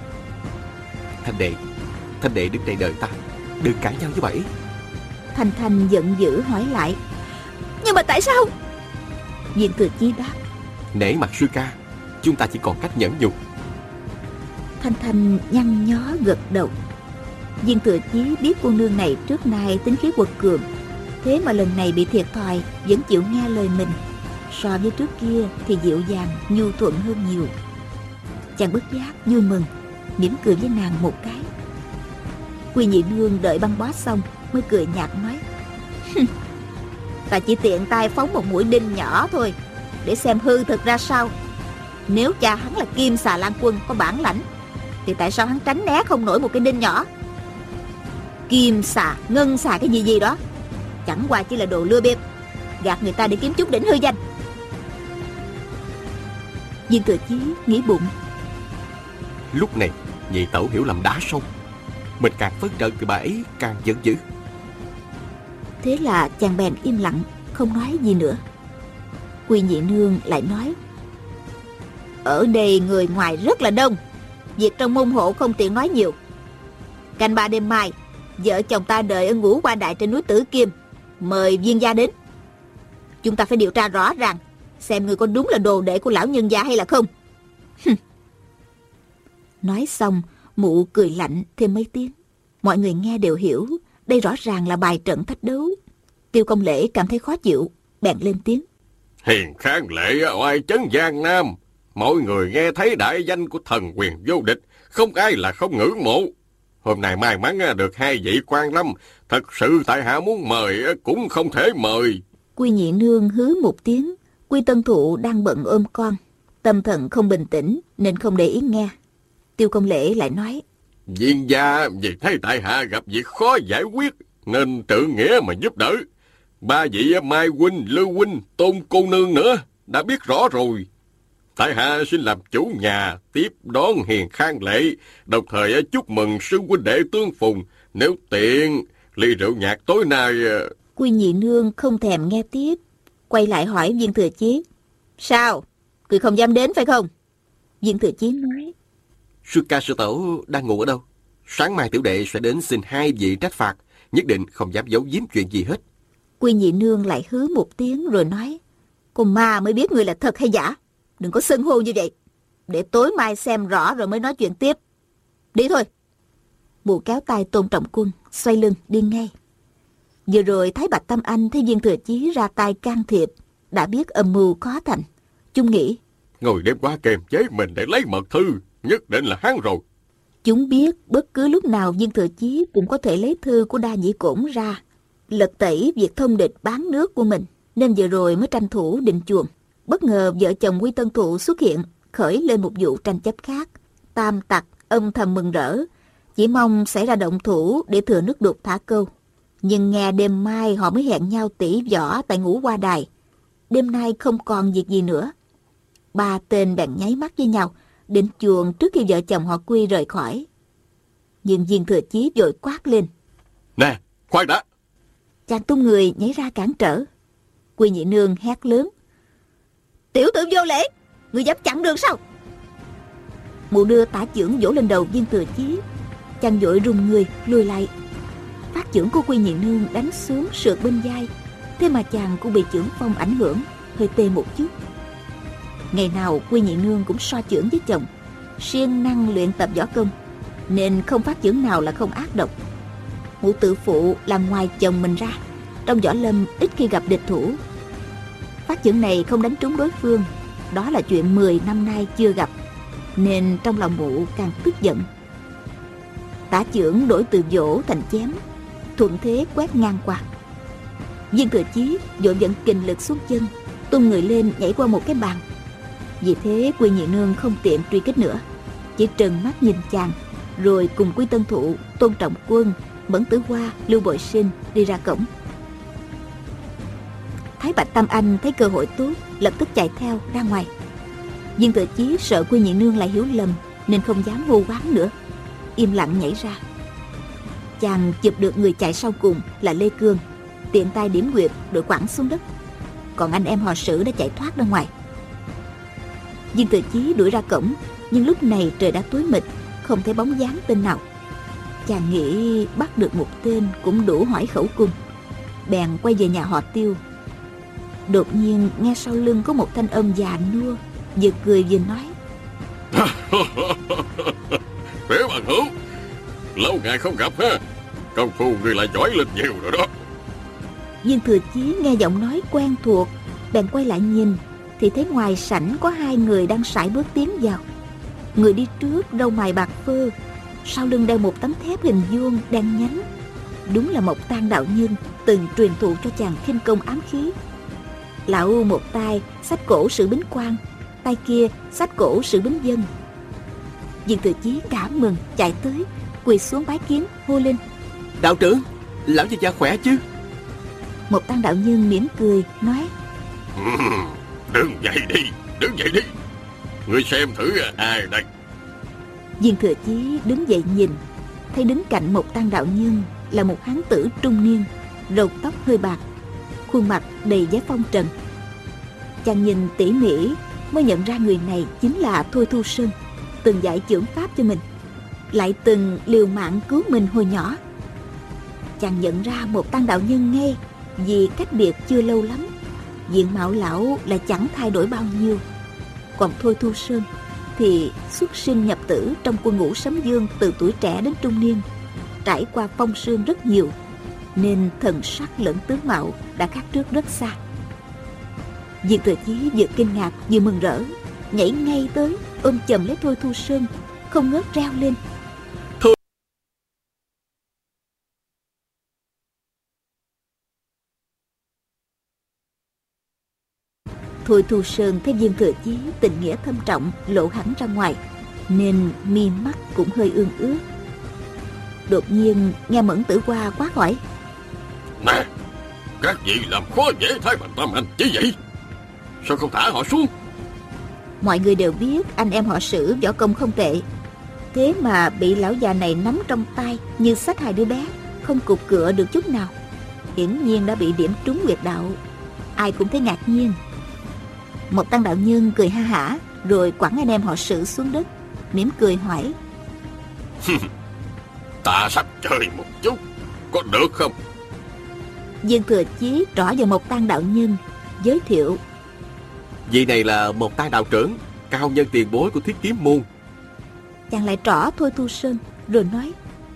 Thanh đệ đứng đây đợi ta, đừng cãi nhau với Bảy. Thanh Thanh giận dữ hỏi lại: Nhưng mà tại sao? Viên Thừa Chí đáp: Nể mặt sư ca, chúng ta chỉ còn cách nhẫn nhục. Thanh Thanh nhăn nhó gật đầu. Viên Thừa Chí biết cô nương này trước nay tính khí quật cường, thế mà lần này bị thiệt thòi vẫn chịu nghe lời mình. So với trước kia thì dịu dàng nhu thuận hơn nhiều. Chàng bất giác vui mừng, mỉm cười với nàng một cái. Quy Nhị Nương đợi băng bó xong mới cười nhạt nói: Ta chỉ tiện tay phóng một mũi đinh nhỏ thôi, để xem hư thực ra sao. Nếu cha hắn là Kim Xà Lan Quân có bản lãnh, thì tại sao hắn tránh né không nổi một cái đinh nhỏ? Kim xà, ngân xà cái gì đó, chẳng qua chỉ là đồ lừa bịp, gạt người ta để kiếm chút đỉnh hư danh. Viên Thừa Chí nghĩ bụng: Lúc này nhị tẩu hiểu lầm đá sông, mình càng phấn trận thì bà ấy càng giận dữ. Thế là chàng bèn im lặng, không nói gì nữa. Quy Nhị Nương lại nói: Ở đây người ngoài rất là đông, việc trong môn hộ không tiện nói nhiều. Canh 3 đêm mai, vợ chồng ta đợi ở Ngũ Hoa Đại trên núi Tử Kim, mời viên gia đến. Chúng ta phải điều tra rõ ràng, xem người có đúng là đồ đệ của lão nhân gia hay là không. Nói xong, mụ cười lạnh thêm mấy tiếng. Mọi người nghe đều hiểu, đây rõ ràng là bài trận thách đấu. Tiêu Công Lễ cảm thấy khó chịu, bèn lên tiếng: Hiền Khang Lệ oai chấn Giang Nam, mọi người nghe thấy đại danh của thần quyền vô địch, không ai là không ngưỡng mộ. Hôm nay may mắn được 2 vị quan lâm, thật sự tại hạ muốn mời cũng không thể mời. Quy Nhị Nương hứ một tiếng. Quy Tân Thụ đang bận ôm con, tâm thần không bình tĩnh nên không để ý nghe. Tiêu Công Lễ lại nói: Viên gia vì thấy tại hạ gặp việc khó giải quyết nên tự nghĩa mà giúp đỡ. 3 vị Mai huynh, Lưu huynh, Tôn cô nương nữa đã biết rõ rồi. Tại hạ xin làm chủ nhà tiếp đón Hiền Khang Lệ, đồng thời chúc mừng sư huynh đệ tương phùng. Nếu tiện, ly rượu nhạc tối nay. Quy Nhị Nương không thèm nghe tiếp, quay lại hỏi Viên Thừa Chí: Sao, người không dám đến phải không? Viên Thừa Chí nói: Sư ca sư tẩu đang ngủ ở đâu? Sáng mai tiểu đệ sẽ đến xin 2 vị trách phạt, nhất định không dám giấu giếm chuyện gì hết. Quy Nhị Nương lại hứ một tiếng rồi nói: Con ma mới biết người là thật hay giả, đừng có xưng hô như vậy. Để tối mai xem rõ rồi mới nói chuyện tiếp. Đi thôi. Mụ kéo tay Tôn Trọng Quân, xoay lưng đi ngay. Vừa rồi thấy Bạch Tâm Anh thấy Viên Thừa Chí ra tay can thiệp, đã biết âm mưu khó thành. Chúng nghĩ: Ngồi đêm qua kềm chế mình để lấy mật thư, nhất định là hắn rồi. Chúng biết bất cứ lúc nào Viên Thừa Chí cũng có thể lấy thư của Đa Nhĩ Cổn ra, lật tẩy việc thông địch bán nước của mình, nên vừa rồi mới tranh thủ định chuồng. Bất ngờ vợ chồng Quy Tân Thụ xuất hiện, khởi lên một vụ tranh chấp khác. Tam tặc âm thầm mừng rỡ, chỉ mong xảy ra động thủ để thừa nước đục thả câu. Nhưng nghe đêm mai họ mới hẹn nhau tỉ võ tại Ngũ Hoa Đài. Đêm nay không còn việc gì nữa. 3 tên bèn nháy mắt với nhau, định chuồng trước khi vợ chồng họ Quy rời khỏi. Nhưng Viên Thừa Chí vội quát lên: Nè, khoan đã! Chàng tung người nhảy ra cản trở. Quy Nhị Nương hét lớn: Tiểu tử vô lễ, người dám chặn đường sao? Mụ đưa tả chưởng vỗ lên đầu Viên Thừa Chí. Chàng vội rùng người lùi lại. Phát chưởng của Quy Nhị Nương đánh xuống sượt bên vai, thế mà chàng cũng bị chưởng phong ảnh hưởng, hơi tê một chút. Ngày nào Quy Nhị Nương cũng so chưởng với chồng, siêng năng luyện tập võ công, nên không phát chưởng nào là không ác độc. Mụ tự phụ làm ngoài chồng mình ra, trong võ lâm ít khi gặp địch thủ. Phát chưởng này không đánh trúng đối phương, đó là chuyện 10 năm nay chưa gặp, nên trong lòng mụ càng tức giận. Tả chưởng đổi từ vỗ thành chém, thuận thế quét ngang qua. Viên Thừa Chí vội vận kình lực xuống chân, tung người lên nhảy qua một cái bàn. Vì thế Quy Nhị Nương không tiện truy kích nữa, chỉ trừng mắt nhìn chàng, rồi cùng Quy Tân Thụ, Tôn Trọng Quân, Mẫn Tử Hoa, Lưu Bội Sinh đi ra cổng. Thái Bạch Tam Anh thấy cơ hội tốt, lập tức chạy theo ra ngoài. Viên Thừa Chí sợ Quy Nhị Nương lại hiểu lầm, nên không dám hô quán nữa, im lặng nhảy ra. Chàng chụp được người chạy sau cùng là Lê Cương, tiện tay điểm nguyệt rồi quẳng xuống đất. Còn anh em họ Sử đã chạy thoát ra ngoài. Viên Thừa Chí đuổi ra cổng, nhưng lúc này trời đã tối mịt, không thấy bóng dáng tên nào. Chàng nghĩ bắt được một tên cũng đủ hỏi khẩu cung, bèn quay về nhà họ Tiêu. Đột nhiên nghe sau lưng có một thanh âm già nua, vừa cười vừa nói: Tiểu bằng hữu, lâu ngày không gặp ha, công phu người lại giỏi lên nhiều rồi đó. Viên Thừa Chí nghe giọng nói quen thuộc, bèn quay lại nhìn, thì thấy ngoài sảnh có hai người đang sải bước tiến vào. Người đi trước râu mày bạc phơ, sau lưng đeo một tấm thép hình vuông đen nhánh. Đúng là Mộc Tang đạo nhân từng truyền thụ cho chàng khinh công ám khí. Lão một tay xách cổ Sử Bính Quang, tay kia xách cổ Sử Bính Dân. Viên Thừa Chí cảm mừng chạy tới, quỳ xuống bái kiến, hô lên: Đạo trưởng, lão gia khỏe chứ? Mộc Tang đạo nhân mỉm cười nói: Đứng dậy đi, đứng dậy đi. Ngươi xem thử ai đây. Viên Thừa Chí đứng dậy nhìn, thấy đứng cạnh Mộc Tang đạo nhân là một hán tử trung niên, râu tóc hơi bạc, khuôn mặt đầy vẻ phong trần. Chàng nhìn tỉ mỉ mới nhận ra người này chính là Thôi Thu Sơn, từng dạy chưởng pháp cho mình, lại từng liều mạng cứu mình hồi nhỏ. Chàng nhận ra Mộc Tang đạo nhân ngay vì cách biệt chưa lâu lắm, diện mạo lão là chẳng thay đổi bao nhiêu. Còn Thôi Thu Sơn thì xuất sinh nhập tử trong quân ngũ Sấm Dương từ tuổi trẻ đến trung niên, trải qua phong sương rất nhiều, nên thần sắc lẫn tướng mạo đã khác trước rất xa. Viên Thừa Chí vừa kinh ngạc vừa mừng rỡ, nhảy ngay tới ôm chầm lấy Thôi Thu Sơn, không ngớt reo lên: Thôi Thu Sơn thấy Viên Thừa Chí tình nghĩa thâm trọng lộ hẳn ra ngoài, nên mi mắt cũng hơi ương ướt. Đột nhiên nghe Mẫn Tử Hoa quát hỏi: Nè, các vị làm khó dễ Thái Bạch Tam Anh chứ vậy? Sao không thả họ xuống? Mọi người đều biết anh em họ Sử võ công không tệ, thế mà bị lão già này nắm trong tay như xách hai đứa bé, không cục cựa được chút nào. Hiển nhiên đã bị điểm trúng huyệt đạo. Ai cũng thấy ngạc nhiên. Mộc Tang đạo nhân cười ha hả, rồi quẳng anh em họ Sử xuống đất, mỉm cười hỏi: Ta sắp chơi một chút, có được không? Viên Thừa Chí trỏ vào Mộc Tang đạo nhân, giới thiệu: Vị này là Mộc Tang đạo trưởng, cao nhân tiền bối của Thiết Kiếm môn. Chàng lại trỏ Thôi Thu Sơn, rồi nói: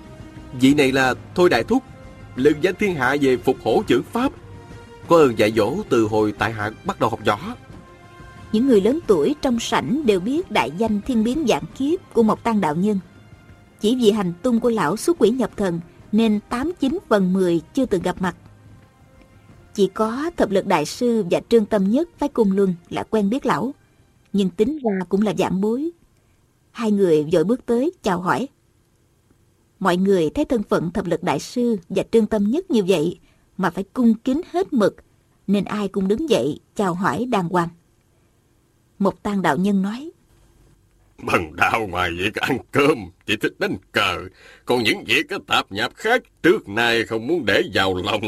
Vị này là Thôi đại thúc, lừng danh thiên hạ về phục hổ chưởng pháp, có ơn dạy dỗ từ hồi tại hạ bắt đầu học võ. Những người lớn tuổi trong sảnh đều biết đại danh thiên biến vạn kiếp của Mộc Tang đạo nhân. Chỉ vì hành tung của lão xuất quỷ nhập thần nên 89/10 chưa từng gặp mặt. Chỉ có Thập Lực đại sư và Trương Tâm Nhất phái Cung Luân là quen biết lão, nhưng tính ra cũng là vạn bối. Hai người vội bước tới chào hỏi. Mọi người thấy thân phận Thập Lực đại sư và Trương Tâm Nhất như vậy mà phải cung kính hết mực, nên ai cũng đứng dậy chào hỏi đàng hoàng. Mộc Tang đạo nhân nói: Bần đạo ngoài việc ăn cơm chỉ thích đánh cờ, còn những việc tạp nhạp khác trước nay không muốn để vào lòng.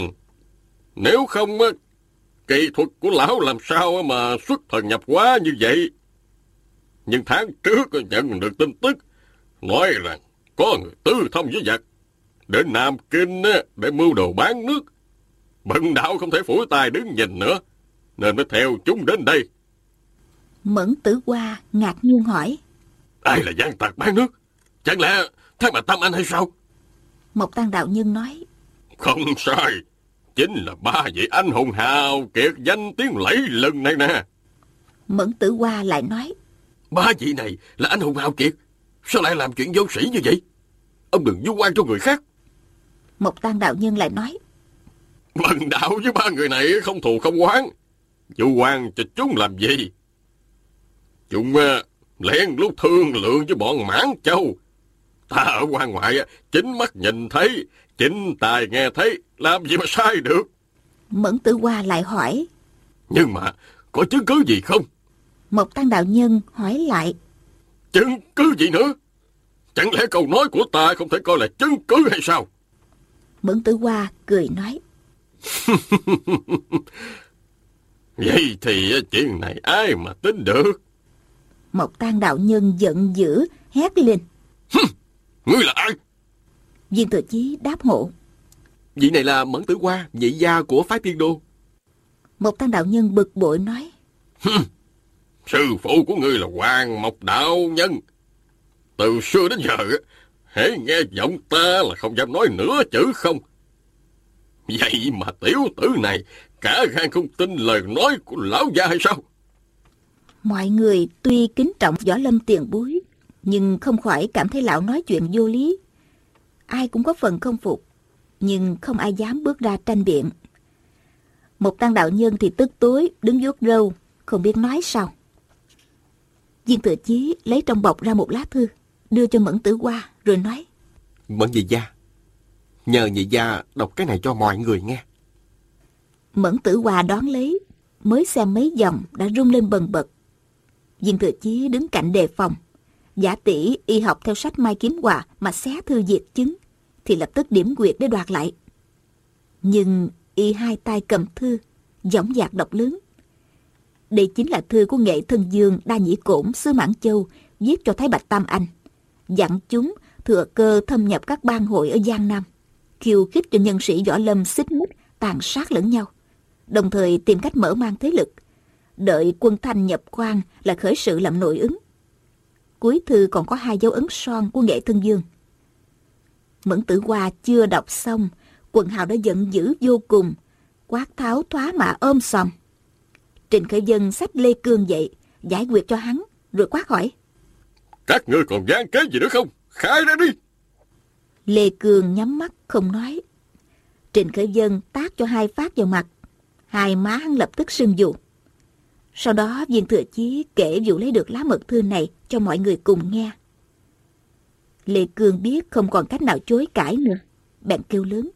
Nếu không, kỹ thuật của lão làm sao mà xuất thần nhập hóa như vậy? Nhưng tháng trước nhận được tin tức nói rằng có người tư thông với giặc đến Nam Kinh để mưu đồ bán nước. Bần đạo không thể phủi tay đứng nhìn nữa, nên mới theo chúng đến đây. Mẫn Tử Hoa ngạc nhiên hỏi: Ai là gian tặc bán nước? Chẳng lẽ Thái Bạch Tam Anh hay sao? Mộc Tang đạo nhân nói: Không sai, chính là ba vị anh hùng hào kiệt danh tiếng lẫy lừng này nè. Mẫn Tử Hoa lại nói: Ba vị này là anh hùng hào kiệt, sao lại làm chuyện vô sĩ như vậy? Ông đừng vu oan cho người khác. Mộc Tang đạo nhân lại nói: Bần đạo với ba người này không thù không oán, vu oan cho chúng làm gì? Chúng lén lút thương lượng với bọn Mãn Châu. Ta ở quan ngoại chính mắt nhìn thấy, chính tai nghe thấy, làm gì mà sai được. Mẫn Tử Hoa lại hỏi: Nhưng mà có chứng cứ gì không? Mộc Tang đạo nhân hỏi lại: Chứng cứ gì nữa? Chẳng lẽ câu nói của ta không thể coi là chứng cứ hay sao? Mẫn Tử Hoa cười nói: Vậy thì chuyện này ai mà tính được? Mộc Tang đạo nhân giận dữ hét lên. Ngươi là ai? Viên Thừa Chí đáp hộ. Vị này là Mẫn Tử Hoa, nhị gia của phái Tiên Đô. Mộc Tang đạo nhân bực bội nói. Sư phụ của ngươi là Hoàng Mộc đạo nhân. Từ xưa đến giờ, hễ nghe giọng ta là không dám nói nửa chữ không. Vậy mà tiểu tử này cả gan không tin lời nói của lão gia hay sao? Mọi người tuy kính trọng Võ Lâm tiền bối, nhưng không khỏi cảm thấy lão nói chuyện vô lý. Ai cũng có phần không phục, nhưng không ai dám bước ra tranh biện. Mộc Tang đạo nhân thì tức tối đứng vuốt râu, không biết nói sao. Viên Thừa Chí lấy trong bọc ra một lá thư, đưa cho Mẫn Tử Hoa rồi nói. Mẫn nhị gia, nhờ nhị gia đọc cái này cho mọi người nghe. Mẫn Tử Hoa đón lấy, mới xem mấy dòng đã rung lên bần bật. Viên Thừa Chí đứng cạnh đề phòng, giả tỷ y học theo sách Mai Kiếm Hòa mà xé thư diệt chứng, thì lập tức điểm quyệt để đoạt lại. Nhưng y hai tay cầm thư, dõng dạc đọc lớn. Đây chính là thư của Nghệ Thân Dương Đa Nhĩ Cổn xứ Mãn Châu viết cho Thái Bạch Tam Anh, dặn chúng thừa cơ thâm nhập các bang hội ở Giang Nam, khiêu khích cho nhân sĩ võ lâm xích mích tàn sát lẫn nhau, đồng thời tìm cách mở mang thế lực, đợi quân Thanh nhập quan là khởi sự làm nội ứng. Cuối thư còn có 2 dấu ấn son của Nghệ Thân Dương. Mẫn Tử Hoa chưa đọc xong, quần hào đã giận dữ vô cùng, quát tháo thoá mạ ôm sòm. Trịnh Khởi Dân xách Lê Cương dậy, giải quyết cho hắn, rồi quát hỏi. Các ngươi còn gian kế gì nữa không? Khai ra đi! Lê Cương nhắm mắt không nói. Trịnh Khởi Dân tát cho 2 phát vào mặt, 2 má hắn lập tức sưng vù. Sau đó Viên Thừa Chí kể vụ lấy được lá mật thư này cho mọi người cùng nghe. Lê Cương biết không còn cách nào chối cãi nữa, bèn kêu lớn.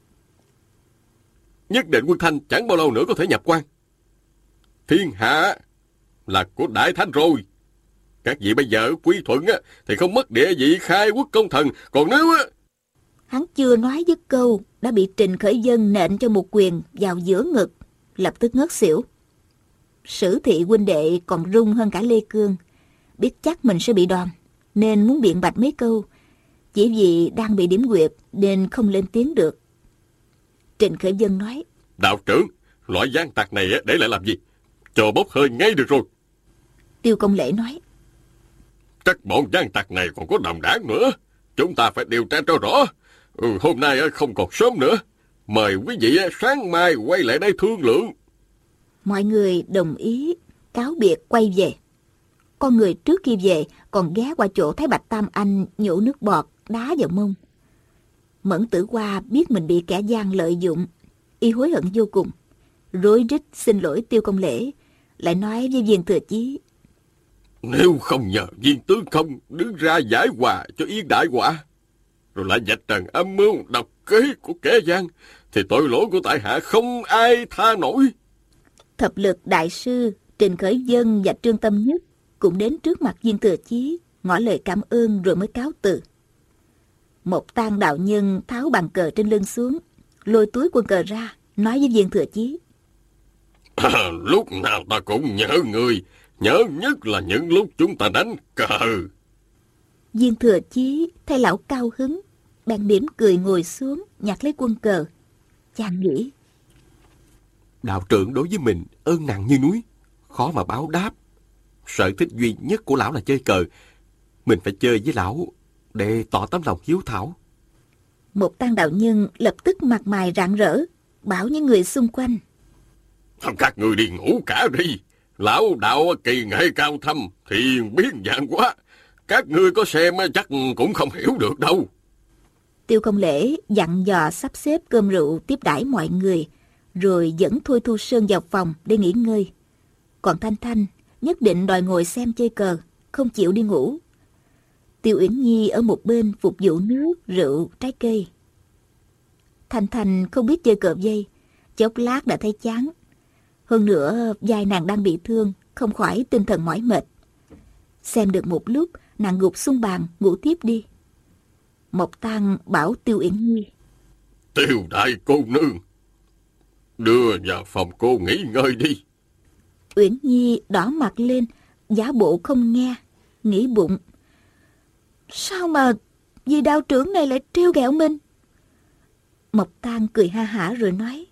Nhất định quân Thanh chẳng bao lâu nữa có thể nhập quan. Thiên hạ là của Đại Thanh rồi. Các vị bây giờ quy thuận thì không mất địa vị khai quốc công thần. Còn nếu Hắn chưa nói dứt câu đã bị Trịnh Khởi Dân nện cho một quyền vào giữa ngực, lập tức ngất xỉu. Sử Thị huynh đệ còn run hơn cả Lê Cương, biết chắc mình sẽ bị đòn nên muốn biện bạch mấy câu, chỉ vì đang bị điểm quyệt nên không lên tiếng được. Trịnh Khởi Dân nói. Đạo trưởng, loại gian tặc này để lại làm gì? Cho bốc hơi ngay được rồi. Tiêu Công Lễ nói. Chắc bọn gian tặc này còn có đồng đảng nữa. Chúng ta phải điều tra cho rõ. Hôm nay không còn sớm nữa. Mời quý vị sáng mai quay lại đây thương lượng. Mọi người đồng ý, cáo biệt quay về. Con người trước khi về còn ghé qua chỗ Thái Bạch Tam Anh nhổ nước bọt đá vào mông. Mẫn Tử Hoa biết mình bị kẻ gian lợi dụng, y hối hận vô cùng, rối rít xin lỗi Tiêu Công Lễ, lại nói với Viên Thừa Chí. Nếu không nhờ Viên tướng công đứng ra giải hòa cho yên đại quả, rồi lại vạch trần âm mưu độc kế của kẻ gian, thì tội lỗi của tại hạ không ai tha nổi. Thập lực đại sư Trịnh Khởi Dân và Trương Tâm Nhất cũng đến trước mặt Viên Thừa Chí, ngỏ lời cảm ơn rồi mới cáo từ. Một Tang đạo nhân tháo bàn cờ trên lưng xuống, lôi túi quân cờ ra, nói với Viên Thừa Chí. Lúc nào ta cũng nhớ người, nhớ nhất là những lúc chúng ta đánh cờ. Viên Thừa Chí thấy lão cao hứng, bèn mỉm cười ngồi xuống, nhặt lấy quân cờ. Chàng nghĩ. Đạo trưởng đối với mình ơn nặng như núi, khó mà báo đáp. Sở thích duy nhất của lão là chơi cờ. Mình phải chơi với lão để tỏ tấm lòng hiếu thảo. Một Tang đạo nhân lập tức mặt mày rạng rỡ, bảo những người xung quanh. Các người đi ngủ cả đi. Lão đạo kỳ nghệ cao thâm, thiền biến dạng quá. Các ngươi có xem chắc cũng không hiểu được đâu. Tiêu Công Lễ dặn dò sắp xếp cơm rượu tiếp đãi mọi người, rồi dẫn Thôi Thu Sơn vào phòng để nghỉ ngơi. Còn Thanh Thanh nhất định đòi ngồi xem chơi cờ, không chịu đi ngủ. Tiêu Uyển Nhi ở một bên phục vụ nước, rượu, trái cây. Thanh Thanh không biết chơi cờ vây, chốc lát đã thấy chán. Hơn nữa vai nàng đang bị thương, không khỏi tinh thần mỏi mệt. Xem được một lúc, nàng gục xuống bàn ngủ tiếp đi. Mộc Tang bảo Tiêu Uyển Nhi. Tiêu đại cô nương, Đưa vào phòng cô nghỉ ngơi đi. Uyển Nhi đỏ mặt lên, giả bộ không nghe, nghĩ bụng. Sao mà vị đạo trưởng này lại trêu ghẹo mình? Mộc Tang cười ha hả rồi nói.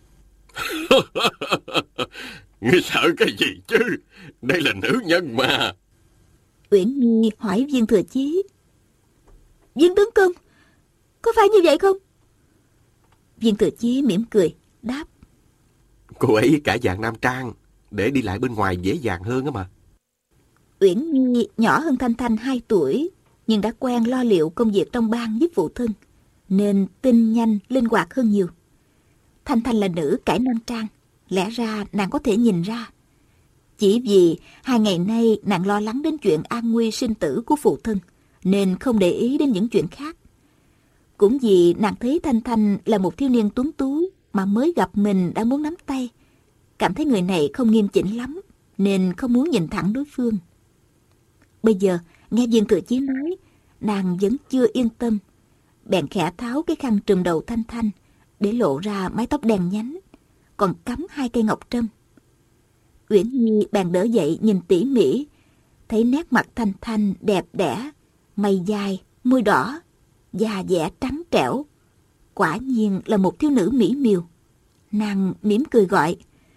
Ngươi sợ cái gì chứ? Đây là nữ nhân mà. Uyển Nhi hỏi Viên Thừa Chí. Viên tướng công, có phải như vậy không? Viên Thừa Chí mỉm cười, đáp. Cô ấy cả dạng nam trang, để đi lại bên ngoài dễ dàng hơn á mà. Uyển Nhi nhỏ hơn Thanh Thanh 2 tuổi, nhưng đã quen lo liệu công việc trong bang giúp phụ thân, nên tinh nhanh, linh hoạt hơn nhiều. Thanh Thanh là nữ cải nam trang, lẽ ra nàng có thể nhìn ra. Chỉ vì 2 ngày nay nàng lo lắng đến chuyện an nguy sinh tử của phụ thân, nên không để ý đến những chuyện khác. Cũng vì nàng thấy Thanh Thanh là một thiếu niên tuấn tú mà mới gặp mình đã muốn nắm tay, cảm thấy người này không nghiêm chỉnh lắm, nên không muốn nhìn thẳng đối phương. Bây giờ nghe Viên Thừa Chí nói, nàng vẫn chưa yên tâm, bèn khẽ tháo cái khăn trùm đầu Thanh Thanh để lộ ra mái tóc đen nhánh, còn cắm 2 cây ngọc trâm. Uyển Nhi bèn đỡ dậy nhìn tỉ mỉ, thấy nét mặt Thanh Thanh đẹp đẽ, mày dài, môi đỏ, da dẻ trắng trẻo, quả nhiên là một thiếu nữ mỹ miều. Nàng mỉm cười gọi.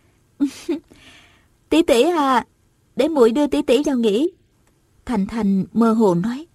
Tỷ tỷ à, để muội đưa tỷ tỷ vào nghỉ. Thanh Thanh mơ hồ nói.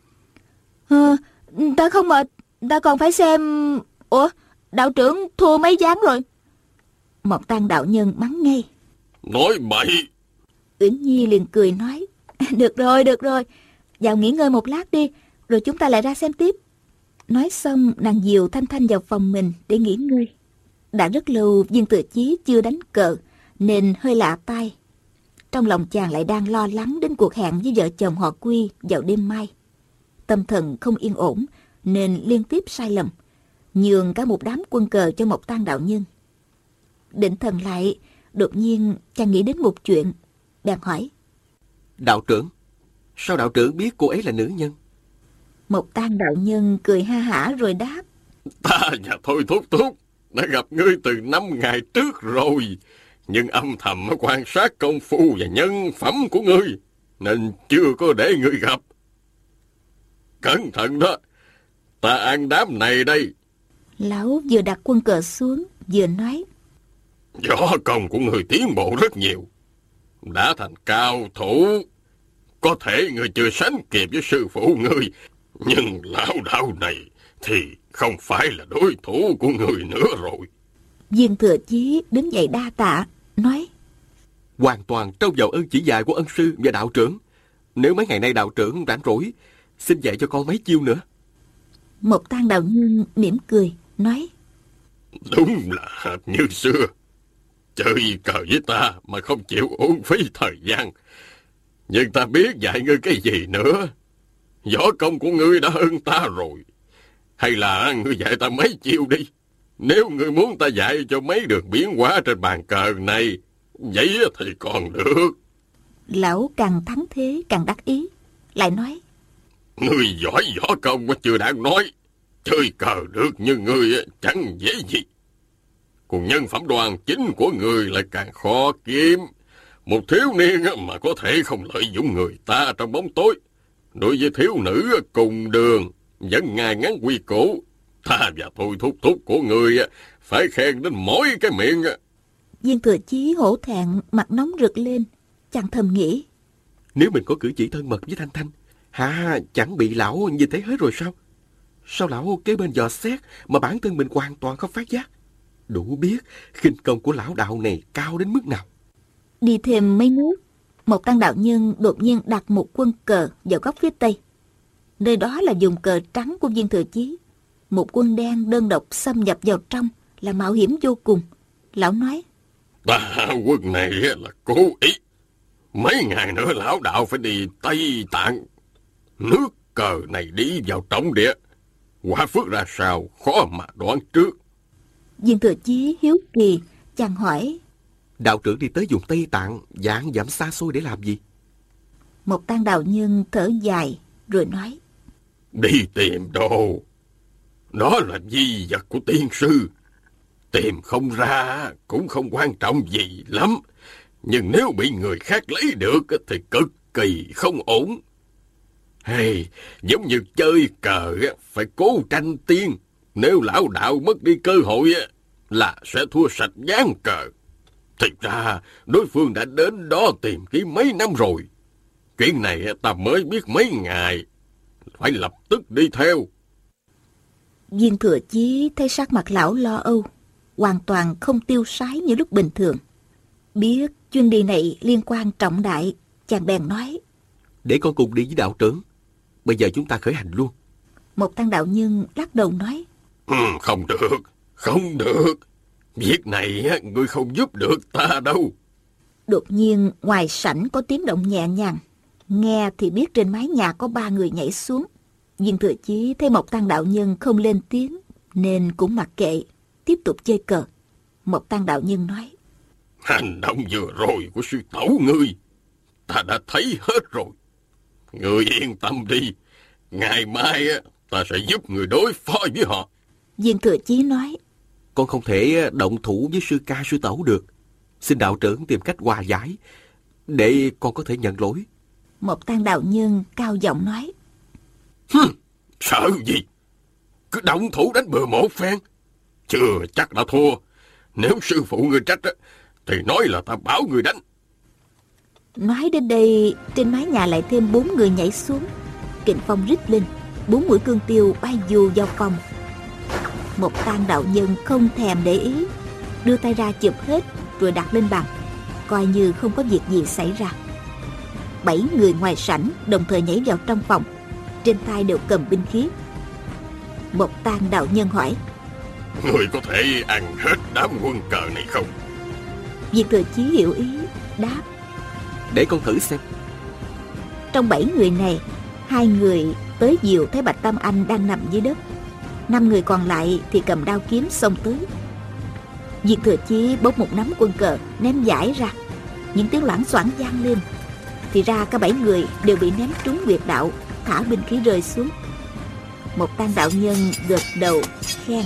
Ta không mệt, ta còn phải xem. Ủa, đạo trưởng thua mấy ván rồi? Mộc Tang đạo nhân mắng ngay. Nói bậy. Uyển Nhi liền cười nói. Được rồi, vào nghỉ ngơi một lát đi, rồi chúng ta lại ra xem tiếp. Nói xong nàng dìu Thanh Thanh vào phòng mình để nghỉ ngơi. Đã rất lâu Viên Thừa Chí chưa đánh cờ, nên hơi lạ tai. Trong lòng chàng lại đang lo lắng đến cuộc hẹn với vợ chồng họ Quy vào đêm mai. Tâm thần không yên ổn, nên liên tiếp sai lầm, nhường cả một đám quân cờ cho Mộc Tang đạo nhân. Định thần lại, đột nhiên chàng nghĩ đến một chuyện, bèn hỏi. Đạo trưởng, sao đạo trưởng biết cô ấy là nữ nhân? Mộc Tang đạo nhân cười ha hả rồi đáp. Ta và Thôi Thúc Thúc đã gặp ngươi từ 5 ngày trước rồi, nhưng âm thầm quan sát công phu và nhân phẩm của ngươi, nên chưa có để ngươi gặp. Cẩn thận đó, ta ăn đám này đây. Lão vừa đặt quân cờ xuống, vừa nói. Võ công của người tiến bộ rất nhiều, đã thành cao thủ. Có thể người chưa sánh kịp với sư phụ ngươi, nhưng lão đạo này thì không phải là đối thủ của người nữa rồi. Viên Thừa Chí đứng dậy đa tạ, nói. Hoàn toàn trông vào ơn chỉ dạy của ân sư và đạo trưởng. Nếu mấy ngày nay đạo trưởng rảnh rỗi, xin dạy cho con mấy chiêu nữa. Mộc Tang đạo nhân mỉm cười, nói. Đúng là hệt như xưa, chơi cờ với ta mà không chịu uổng phí thời gian. Nhưng ta biết dạy ngươi cái gì nữa. Võ công của ngươi đã hơn ta rồi. Hay là ngươi dạy ta mấy chiêu đi. Nếu ngươi muốn ta dạy cho mấy đường biến hóa trên bàn cờ này, vậy thì còn được. Lão càng thắng thế càng đắc ý, lại nói. Ngươi giỏi võ công mà chưa đáng nói. Chơi cờ được như ngươi chẳng dễ gì. Còn nhân phẩm đoan chính của ngươi lại càng khó kiếm. Một thiếu niên mà có thể không lợi dụng người ta trong bóng tối. Đối với thiếu nữ cùng đường vẫn ngày ngắn quy củ, ta và Thôi Thúc Thúc của người phải khen đến mỗi cái miệng. Viên Thừa Chí hổ thẹn, mặt nóng rực lên, chàng thầm nghĩ. Nếu mình có cử chỉ thân mật với Thanh Thanh, chẳng bị lão nhìn thấy hết rồi sao? Sao lão kế bên dò xét mà bản thân mình hoàn toàn không phát giác? Đủ biết khinh công của lão đạo này cao đến mức nào. Đi thêm mấy nước, Mộc Tang đạo nhân đột nhiên đặt một quân cờ vào góc phía tây. Nơi đó là vùng cờ trắng của Viên Thừa Chí. Một quân đen đơn độc xâm nhập vào trong là mạo hiểm vô cùng. Lão nói. Ta quân này là cố ý. Mấy ngày nữa lão đạo phải đi Tây Tạng. Nước cờ này đi vào trọng địa, quả phước ra sao khó mà đoán trước. Viên Thừa Chí hiếu kỳ, chàng hỏi. Đạo trưởng đi tới vùng Tây Tạng vạn dặm xa xôi để làm gì? Mộc Tang đạo nhân thở dài rồi nói. Đi tìm đồ. Đó là di vật của tiên sư. Tìm không ra cũng không quan trọng gì lắm. Nhưng nếu bị người khác lấy được thì cực kỳ không ổn. Hey, giống như chơi cờ phải cố tranh tiên. Nếu lão đạo mất đi cơ hội là sẽ thua sạch ván cờ. Thực ra đối phương đã đến đó tìm kiếm mấy năm rồi. Chuyện này ta mới biết mấy ngày. Phải lập tức đi theo. Viên Thừa Chí thấy sắc mặt lão lo âu, hoàn toàn không tiêu sái như lúc bình thường. Biết chuyến đi này liên quan trọng đại, chàng bèn nói: Để con cùng đi với đạo trưởng. Bây giờ chúng ta khởi hành luôn. Một Tăng đạo nhân lắc đầu nói: Không được, không được. Việc này ngươi không giúp được ta đâu. Đột nhiên ngoài sảnh có tiếng động nhẹ nhàng. Nghe thì biết trên mái nhà có 3 người nhảy xuống. Viên Thừa Chí thấy Một Tăng đạo nhân không lên tiếng nên cũng mặc kệ, tiếp tục chơi cờ. Một Tăng đạo nhân nói: Hành động vừa rồi của sư tẩu ngươi ta đã thấy hết rồi. Ngươi yên tâm đi. Ngày mai ta sẽ giúp người đối phó với họ. Viên Thừa Chí nói: Con không thể động thủ với sư ca sư tẩu được. Xin đạo trưởng tìm cách hòa giải để con có thể nhận lỗi. Một Tăng đạo nhân cao giọng nói: Sợ gì? Cứ động thủ đánh bừa một phen. Chưa chắc đã thua. Nếu sư phụ ngươi trách thì nói là ta bảo người đánh. Nói đến đây, trên mái nhà lại thêm 4 người nhảy xuống. Kình phong rít lên, 4 mũi cương tiêu bay dù vào phòng. Một Tăng đạo nhân không thèm để ý, đưa tay ra chụp hết rồi đặt lên bàn, coi như không có việc gì xảy ra. 7 người ngoài sảnh đồng thời nhảy vào trong phòng, trên tay đều cầm binh khí. Một Tăng đạo nhân hỏi: Người có thể ăn hết đám quân cờ này không? Viên Thừa Chí hiểu ý, đáp: Để con thử xem. Trong 7 người này, 2 người tới dìu thấy Bạch Tam Anh đang nằm dưới đất. 5 người còn lại thì cầm đao kiếm xông tới. Viên Thừa Chí bốc một nắm quân cờ ném giải ra. Những tiếng loảng xoảng vang lên. Thì ra cả 7 người đều bị ném trúng huyệt đạo, thả binh khí rơi xuống. Một Tăng đạo nhân gật đầu khen: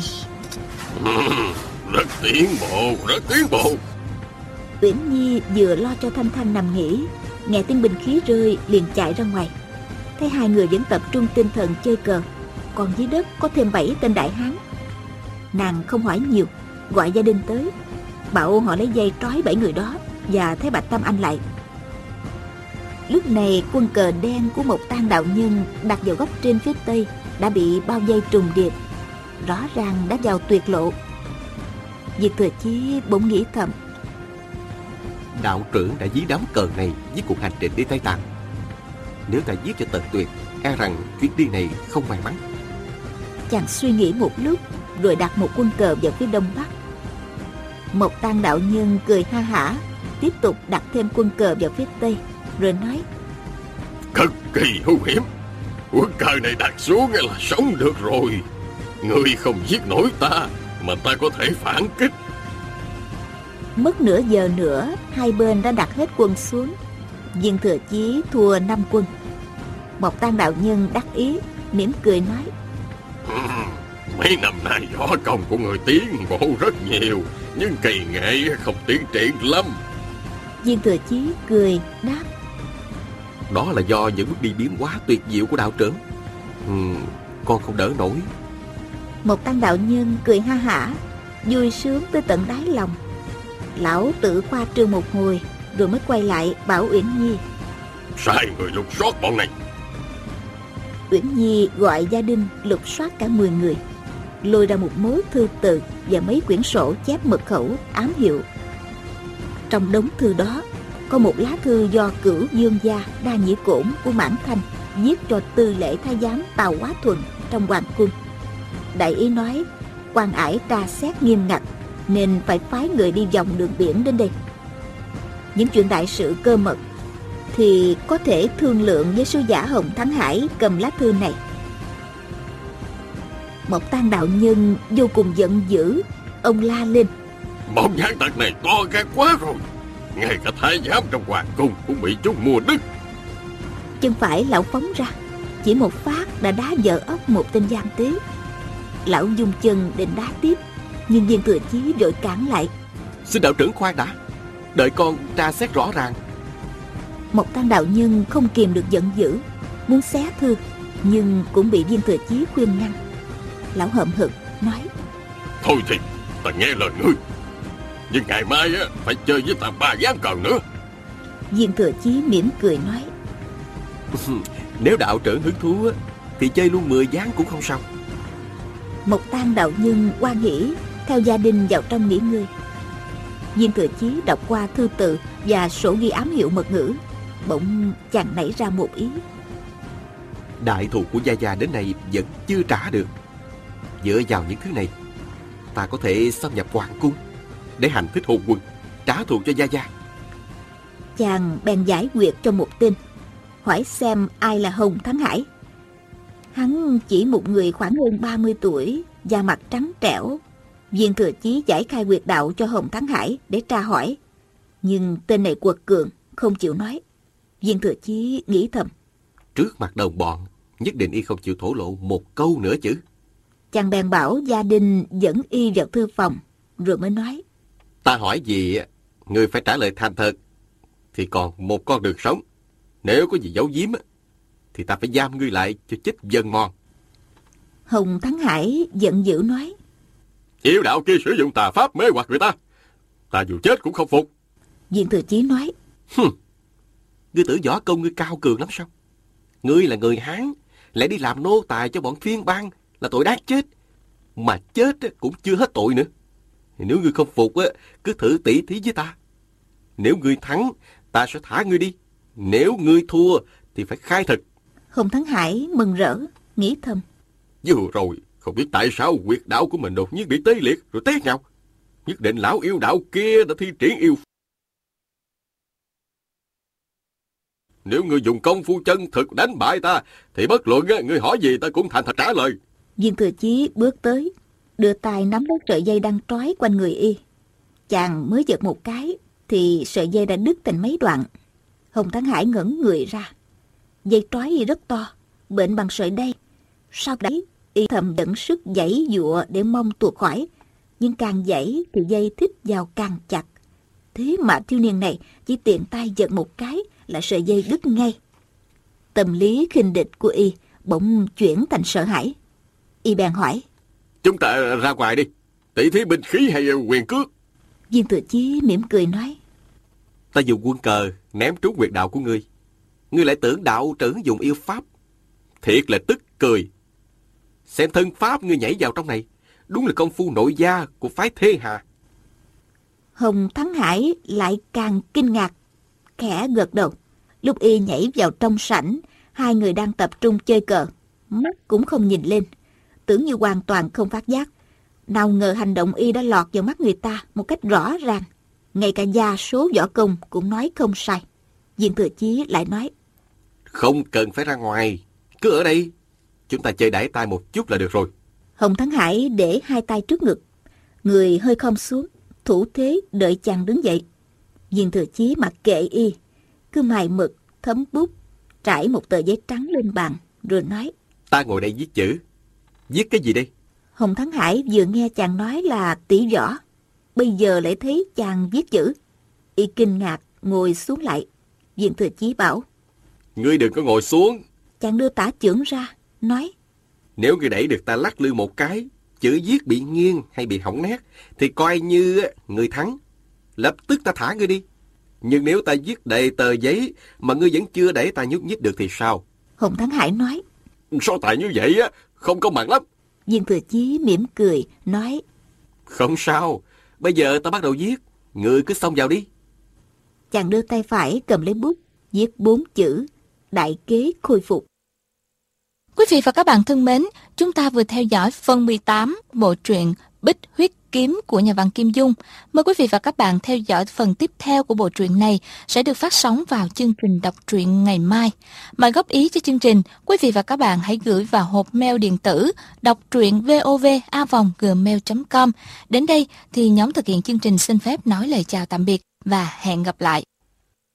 Rất tiến bộ, rất tiến bộ. Uyển Nhi vừa lo cho Thanh Thanh nằm nghỉ, nghe tiếng binh khí rơi liền chạy ra ngoài. Thấy 2 người vẫn tập trung tinh thần chơi cờ, còn dưới đất có thêm 7 tên đại hán. Nàng không hỏi nhiều, gọi gia đình tới, bảo họ lấy dây trói 7 người đó và thấy Bạch Tam Anh lại. Lúc này quân cờ đen của Một Tăng đạo nhân đặt vào góc trên phía tây đã bị bao vây trùng điệp, rõ ràng đã vào tuyệt lộ. Viên Thừa Chí bỗng nghĩ thầm: Đạo trưởng đã dí đám cờ này với cuộc hành trình đi Tây Tạng. Nếu ta giết cho tận tuyệt, e rằng chuyến đi này không may mắn. Chàng suy nghĩ một lúc rồi đặt một quân cờ vào phía đông bắc. Một Tăng đạo nhân cười ha hả, tiếp tục đặt thêm quân cờ vào phía tây, rồi nói: Cực kỳ hữu hiểm. Quân cờ này đặt xuống là sống được rồi. Ngươi không giết nổi ta mà ta có thể phản kích. Mất nửa giờ nữa, 2 bên đã đặt hết quân xuống. Viên Thừa Chí thua 5 quân. Một Tăng đạo nhân đắc ý, mỉm cười nói: Mấy năm nay võ công của người tiến bộ rất nhiều, nhưng kỳ nghệ không tiến triển lắm. Viên Thừa Chí cười đáp: Đó là do những bước đi biến hóa tuyệt diệu của đạo trưởng. Con không đỡ nổi. Một Tăng đạo nhân cười ha hả, vui sướng tới tận đáy lòng. Lão tự khoa trương một hồi rồi mới quay lại bảo Uyển Nhi: Sai người lục soát bọn này. Uyển Nhi gọi gia đình lục soát cả 10 người, lôi ra một mớ thư từ và mấy quyển sổ chép mật khẩu ám hiệu. Trong đống thư đó có một lá thư do Cửu Dương gia Đa Nhĩ Cổn của Mãn Thanh viết cho tư lễ thái giám Tào Quá Thuần trong hoàng cung. Đại ý nói quan ải tra xét nghiêm ngặt nên phải phái người đi vòng đường biển đến đây. Những chuyện đại sự cơ mật thì có thể thương lượng với sứ giả Hồng Thắng Hải cầm lá thư này. Một Tăng đạo nhân vô cùng giận dữ, ông la lên: Bọn gián tặc này to gan quá rồi. Ngay cả thái giám trong hoàng cung cũng bị chúng mua đứt. Chân phải lão phóng ra, chỉ một phát đã đá vỡ ốc một tên gian tế. Lão dùng chân định đá tiếp Nhưng Viên Thừa Chí vội cản lại. Xin đạo trưởng khoan đã, đợi con tra xét rõ ràng. Mộc Tăng đạo nhân không kìm được giận dữ, muốn xé thư, nhưng cũng bị Viên Thừa Chí khuyên ngăn. Lão hậm hực nói: Thôi thì ta nghe lời ngươi, nhưng ngày mai phải chơi với ta 3 ván cờ nữa. Viên Thừa Chí mỉm cười nói: Nếu đạo trưởng hứng thú thì chơi luôn 10 ván cũng không sao. Mộc Tăng đạo nhân hoan hỉ theo gia đình vào trong nghỉ ngơi. Viên Thừa Chí đọc qua thư tự và sổ ghi ám hiệu mật ngữ, bỗng chàng nảy ra một ý. Đại thù của Gia Gia đến nay vẫn chưa trả được. Dựa vào những thứ này, ta có thể xâm nhập hoàng cung để hành thích hôn quân, trả thù cho Gia Gia. Chàng bèn giải quyết cho một tên, hỏi xem ai là Hồng Thắng Hải. Hắn chỉ một người khoảng hơn 30 tuổi, da mặt trắng trẻo. Viên Thừa Chí giải khai huyệt đạo cho Hồng Thắng Hải để tra hỏi, nhưng tên này quật cường, không chịu nói. Viên Thừa Chí nghĩ thầm: Trước mặt đồng bọn, nhất định y không chịu thổ lộ một câu nữa chứ. Chàng bèn bảo gia đình dẫn y vào thư phòng, rồi mới nói: Ta hỏi gì, ngươi phải trả lời thành thật, thì còn một con đường sống. Nếu có gì giấu giếm thì ta phải giam ngươi lại cho chết dần mòn. Hồng Thắng Hải giận dữ nói: Yêu đạo kia sử dụng tà pháp mê hoặc người ta, ta dù chết cũng không phục. Viên Thừa Chí nói: Ngươi tưởng võ công ngươi cao cường lắm sao? Ngươi là người Hán, lại đi làm nô tài cho bọn phiên bang là tội đáng chết. Mà chết cũng chưa hết tội nữa. Nếu ngươi không phục cứ thử tỉ thí với ta. Nếu ngươi thắng, ta sẽ thả ngươi đi. Nếu ngươi thua thì phải khai thực. Hồng Thắng Hải mừng rỡ, nghĩ thầm: Vừa rồi không biết tại sao huyệt đạo của mình đột nhiên bị tê liệt rồi té nhào. Nhất định lão yêu đạo kia đã thi triển yêu. Nếu ngươi dùng công phu chân thực đánh bại ta, thì bất luận ngươi hỏi gì ta cũng thành thật trả lời. Viên Thừa Chí bước tới, đưa tay nắm lấy sợi dây đang trói quanh người y. Chàng mới giật một cái thì sợi dây đã đứt thành mấy đoạn. Hồng Thắng Hải ngẩng người ra. Dây trói y rất to, bệnh bằng sợi đay. Sau đấy y thầm dẫn sức giãy giụa để mong tuột khỏi, nhưng càng giãy thì dây thít vào càng chặt. Thế mà thiếu niên này chỉ tiện tay giật một cái là sợi dây đứt ngay. Tâm lý khinh địch của y bỗng chuyển thành sợ hãi. Y bèn hỏi: Chúng ta ra ngoài đi, tỷ thí binh khí hay quyền cước? Viên Thừa Chí mỉm cười nói: Ta dùng quân cờ ném trúng huyệt đạo của ngươi. Ngươi lại tưởng đạo trưởng dùng yêu pháp. Thiệt là tức cười. Xem thân pháp ngươi nhảy vào trong này, đúng là công phu nội gia của phái Thế Hà. Hồng Thắng Hải lại càng kinh ngạc, khẽ gật đầu. Lúc y nhảy vào trong sảnh, hai người đang tập trung chơi cờ, mắt cũng không nhìn lên, tưởng như hoàn toàn không phát giác. Nào ngờ hành động y đã lọt vào mắt người ta một cách rõ ràng. Ngay cả gia số võ công cũng nói không sai. Viên Thừa Chí lại nói: Không cần phải ra ngoài, cứ ở đây. Chúng ta chơi đãi tay một chút là được rồi. Hồng Thắng Hải để hai tay trước ngực, người hơi khom xuống, thủ thế đợi chàng đứng dậy. Viên Thừa Chí mặc kệ y, cứ mài mực, thấm bút, trải một tờ giấy trắng lên bàn, rồi nói: Ta ngồi đây viết chữ. Viết cái gì đây? Hồng Thắng Hải vừa nghe chàng nói là tỷ võ, bây giờ lại thấy chàng viết chữ. Y kinh ngạc ngồi xuống lại. Viên Thừa Chí bảo: Ngươi đừng có ngồi xuống. Chàng đưa tả chưởng ra, nói: Nếu ngươi đẩy được ta lắc lư một cái, chữ viết bị nghiêng hay bị hỏng nét, thì coi như ngươi thắng. Lập tức ta thả ngươi đi. Nhưng nếu ta viết đầy tờ giấy mà ngươi vẫn chưa đẩy ta nhúc nhích được thì sao? Hồng Thắng Hải nói: So tài như vậy không công bằng lắm. Viên Thừa Chí mỉm cười, nói: Không sao, bây giờ ta bắt đầu viết, ngươi cứ xông vào đi. Chàng đưa tay phải cầm lấy bút, viết 4 chữ: Đại kế khôi phục. Quý vị và các bạn thân mến, chúng ta vừa theo dõi phần 18 bộ truyện Bích Huyết Kiếm của nhà văn Kim Dung. Mời quý vị và các bạn theo dõi phần tiếp theo của bộ truyện này sẽ được phát sóng vào chương trình đọc truyện ngày mai. Mời góp ý cho chương trình, quý vị và các bạn hãy gửi vào hộp mail điện tử đọc truyện vov@gmail.com. Đến đây thì nhóm thực hiện chương trình xin phép nói lời chào tạm biệt và hẹn gặp lại.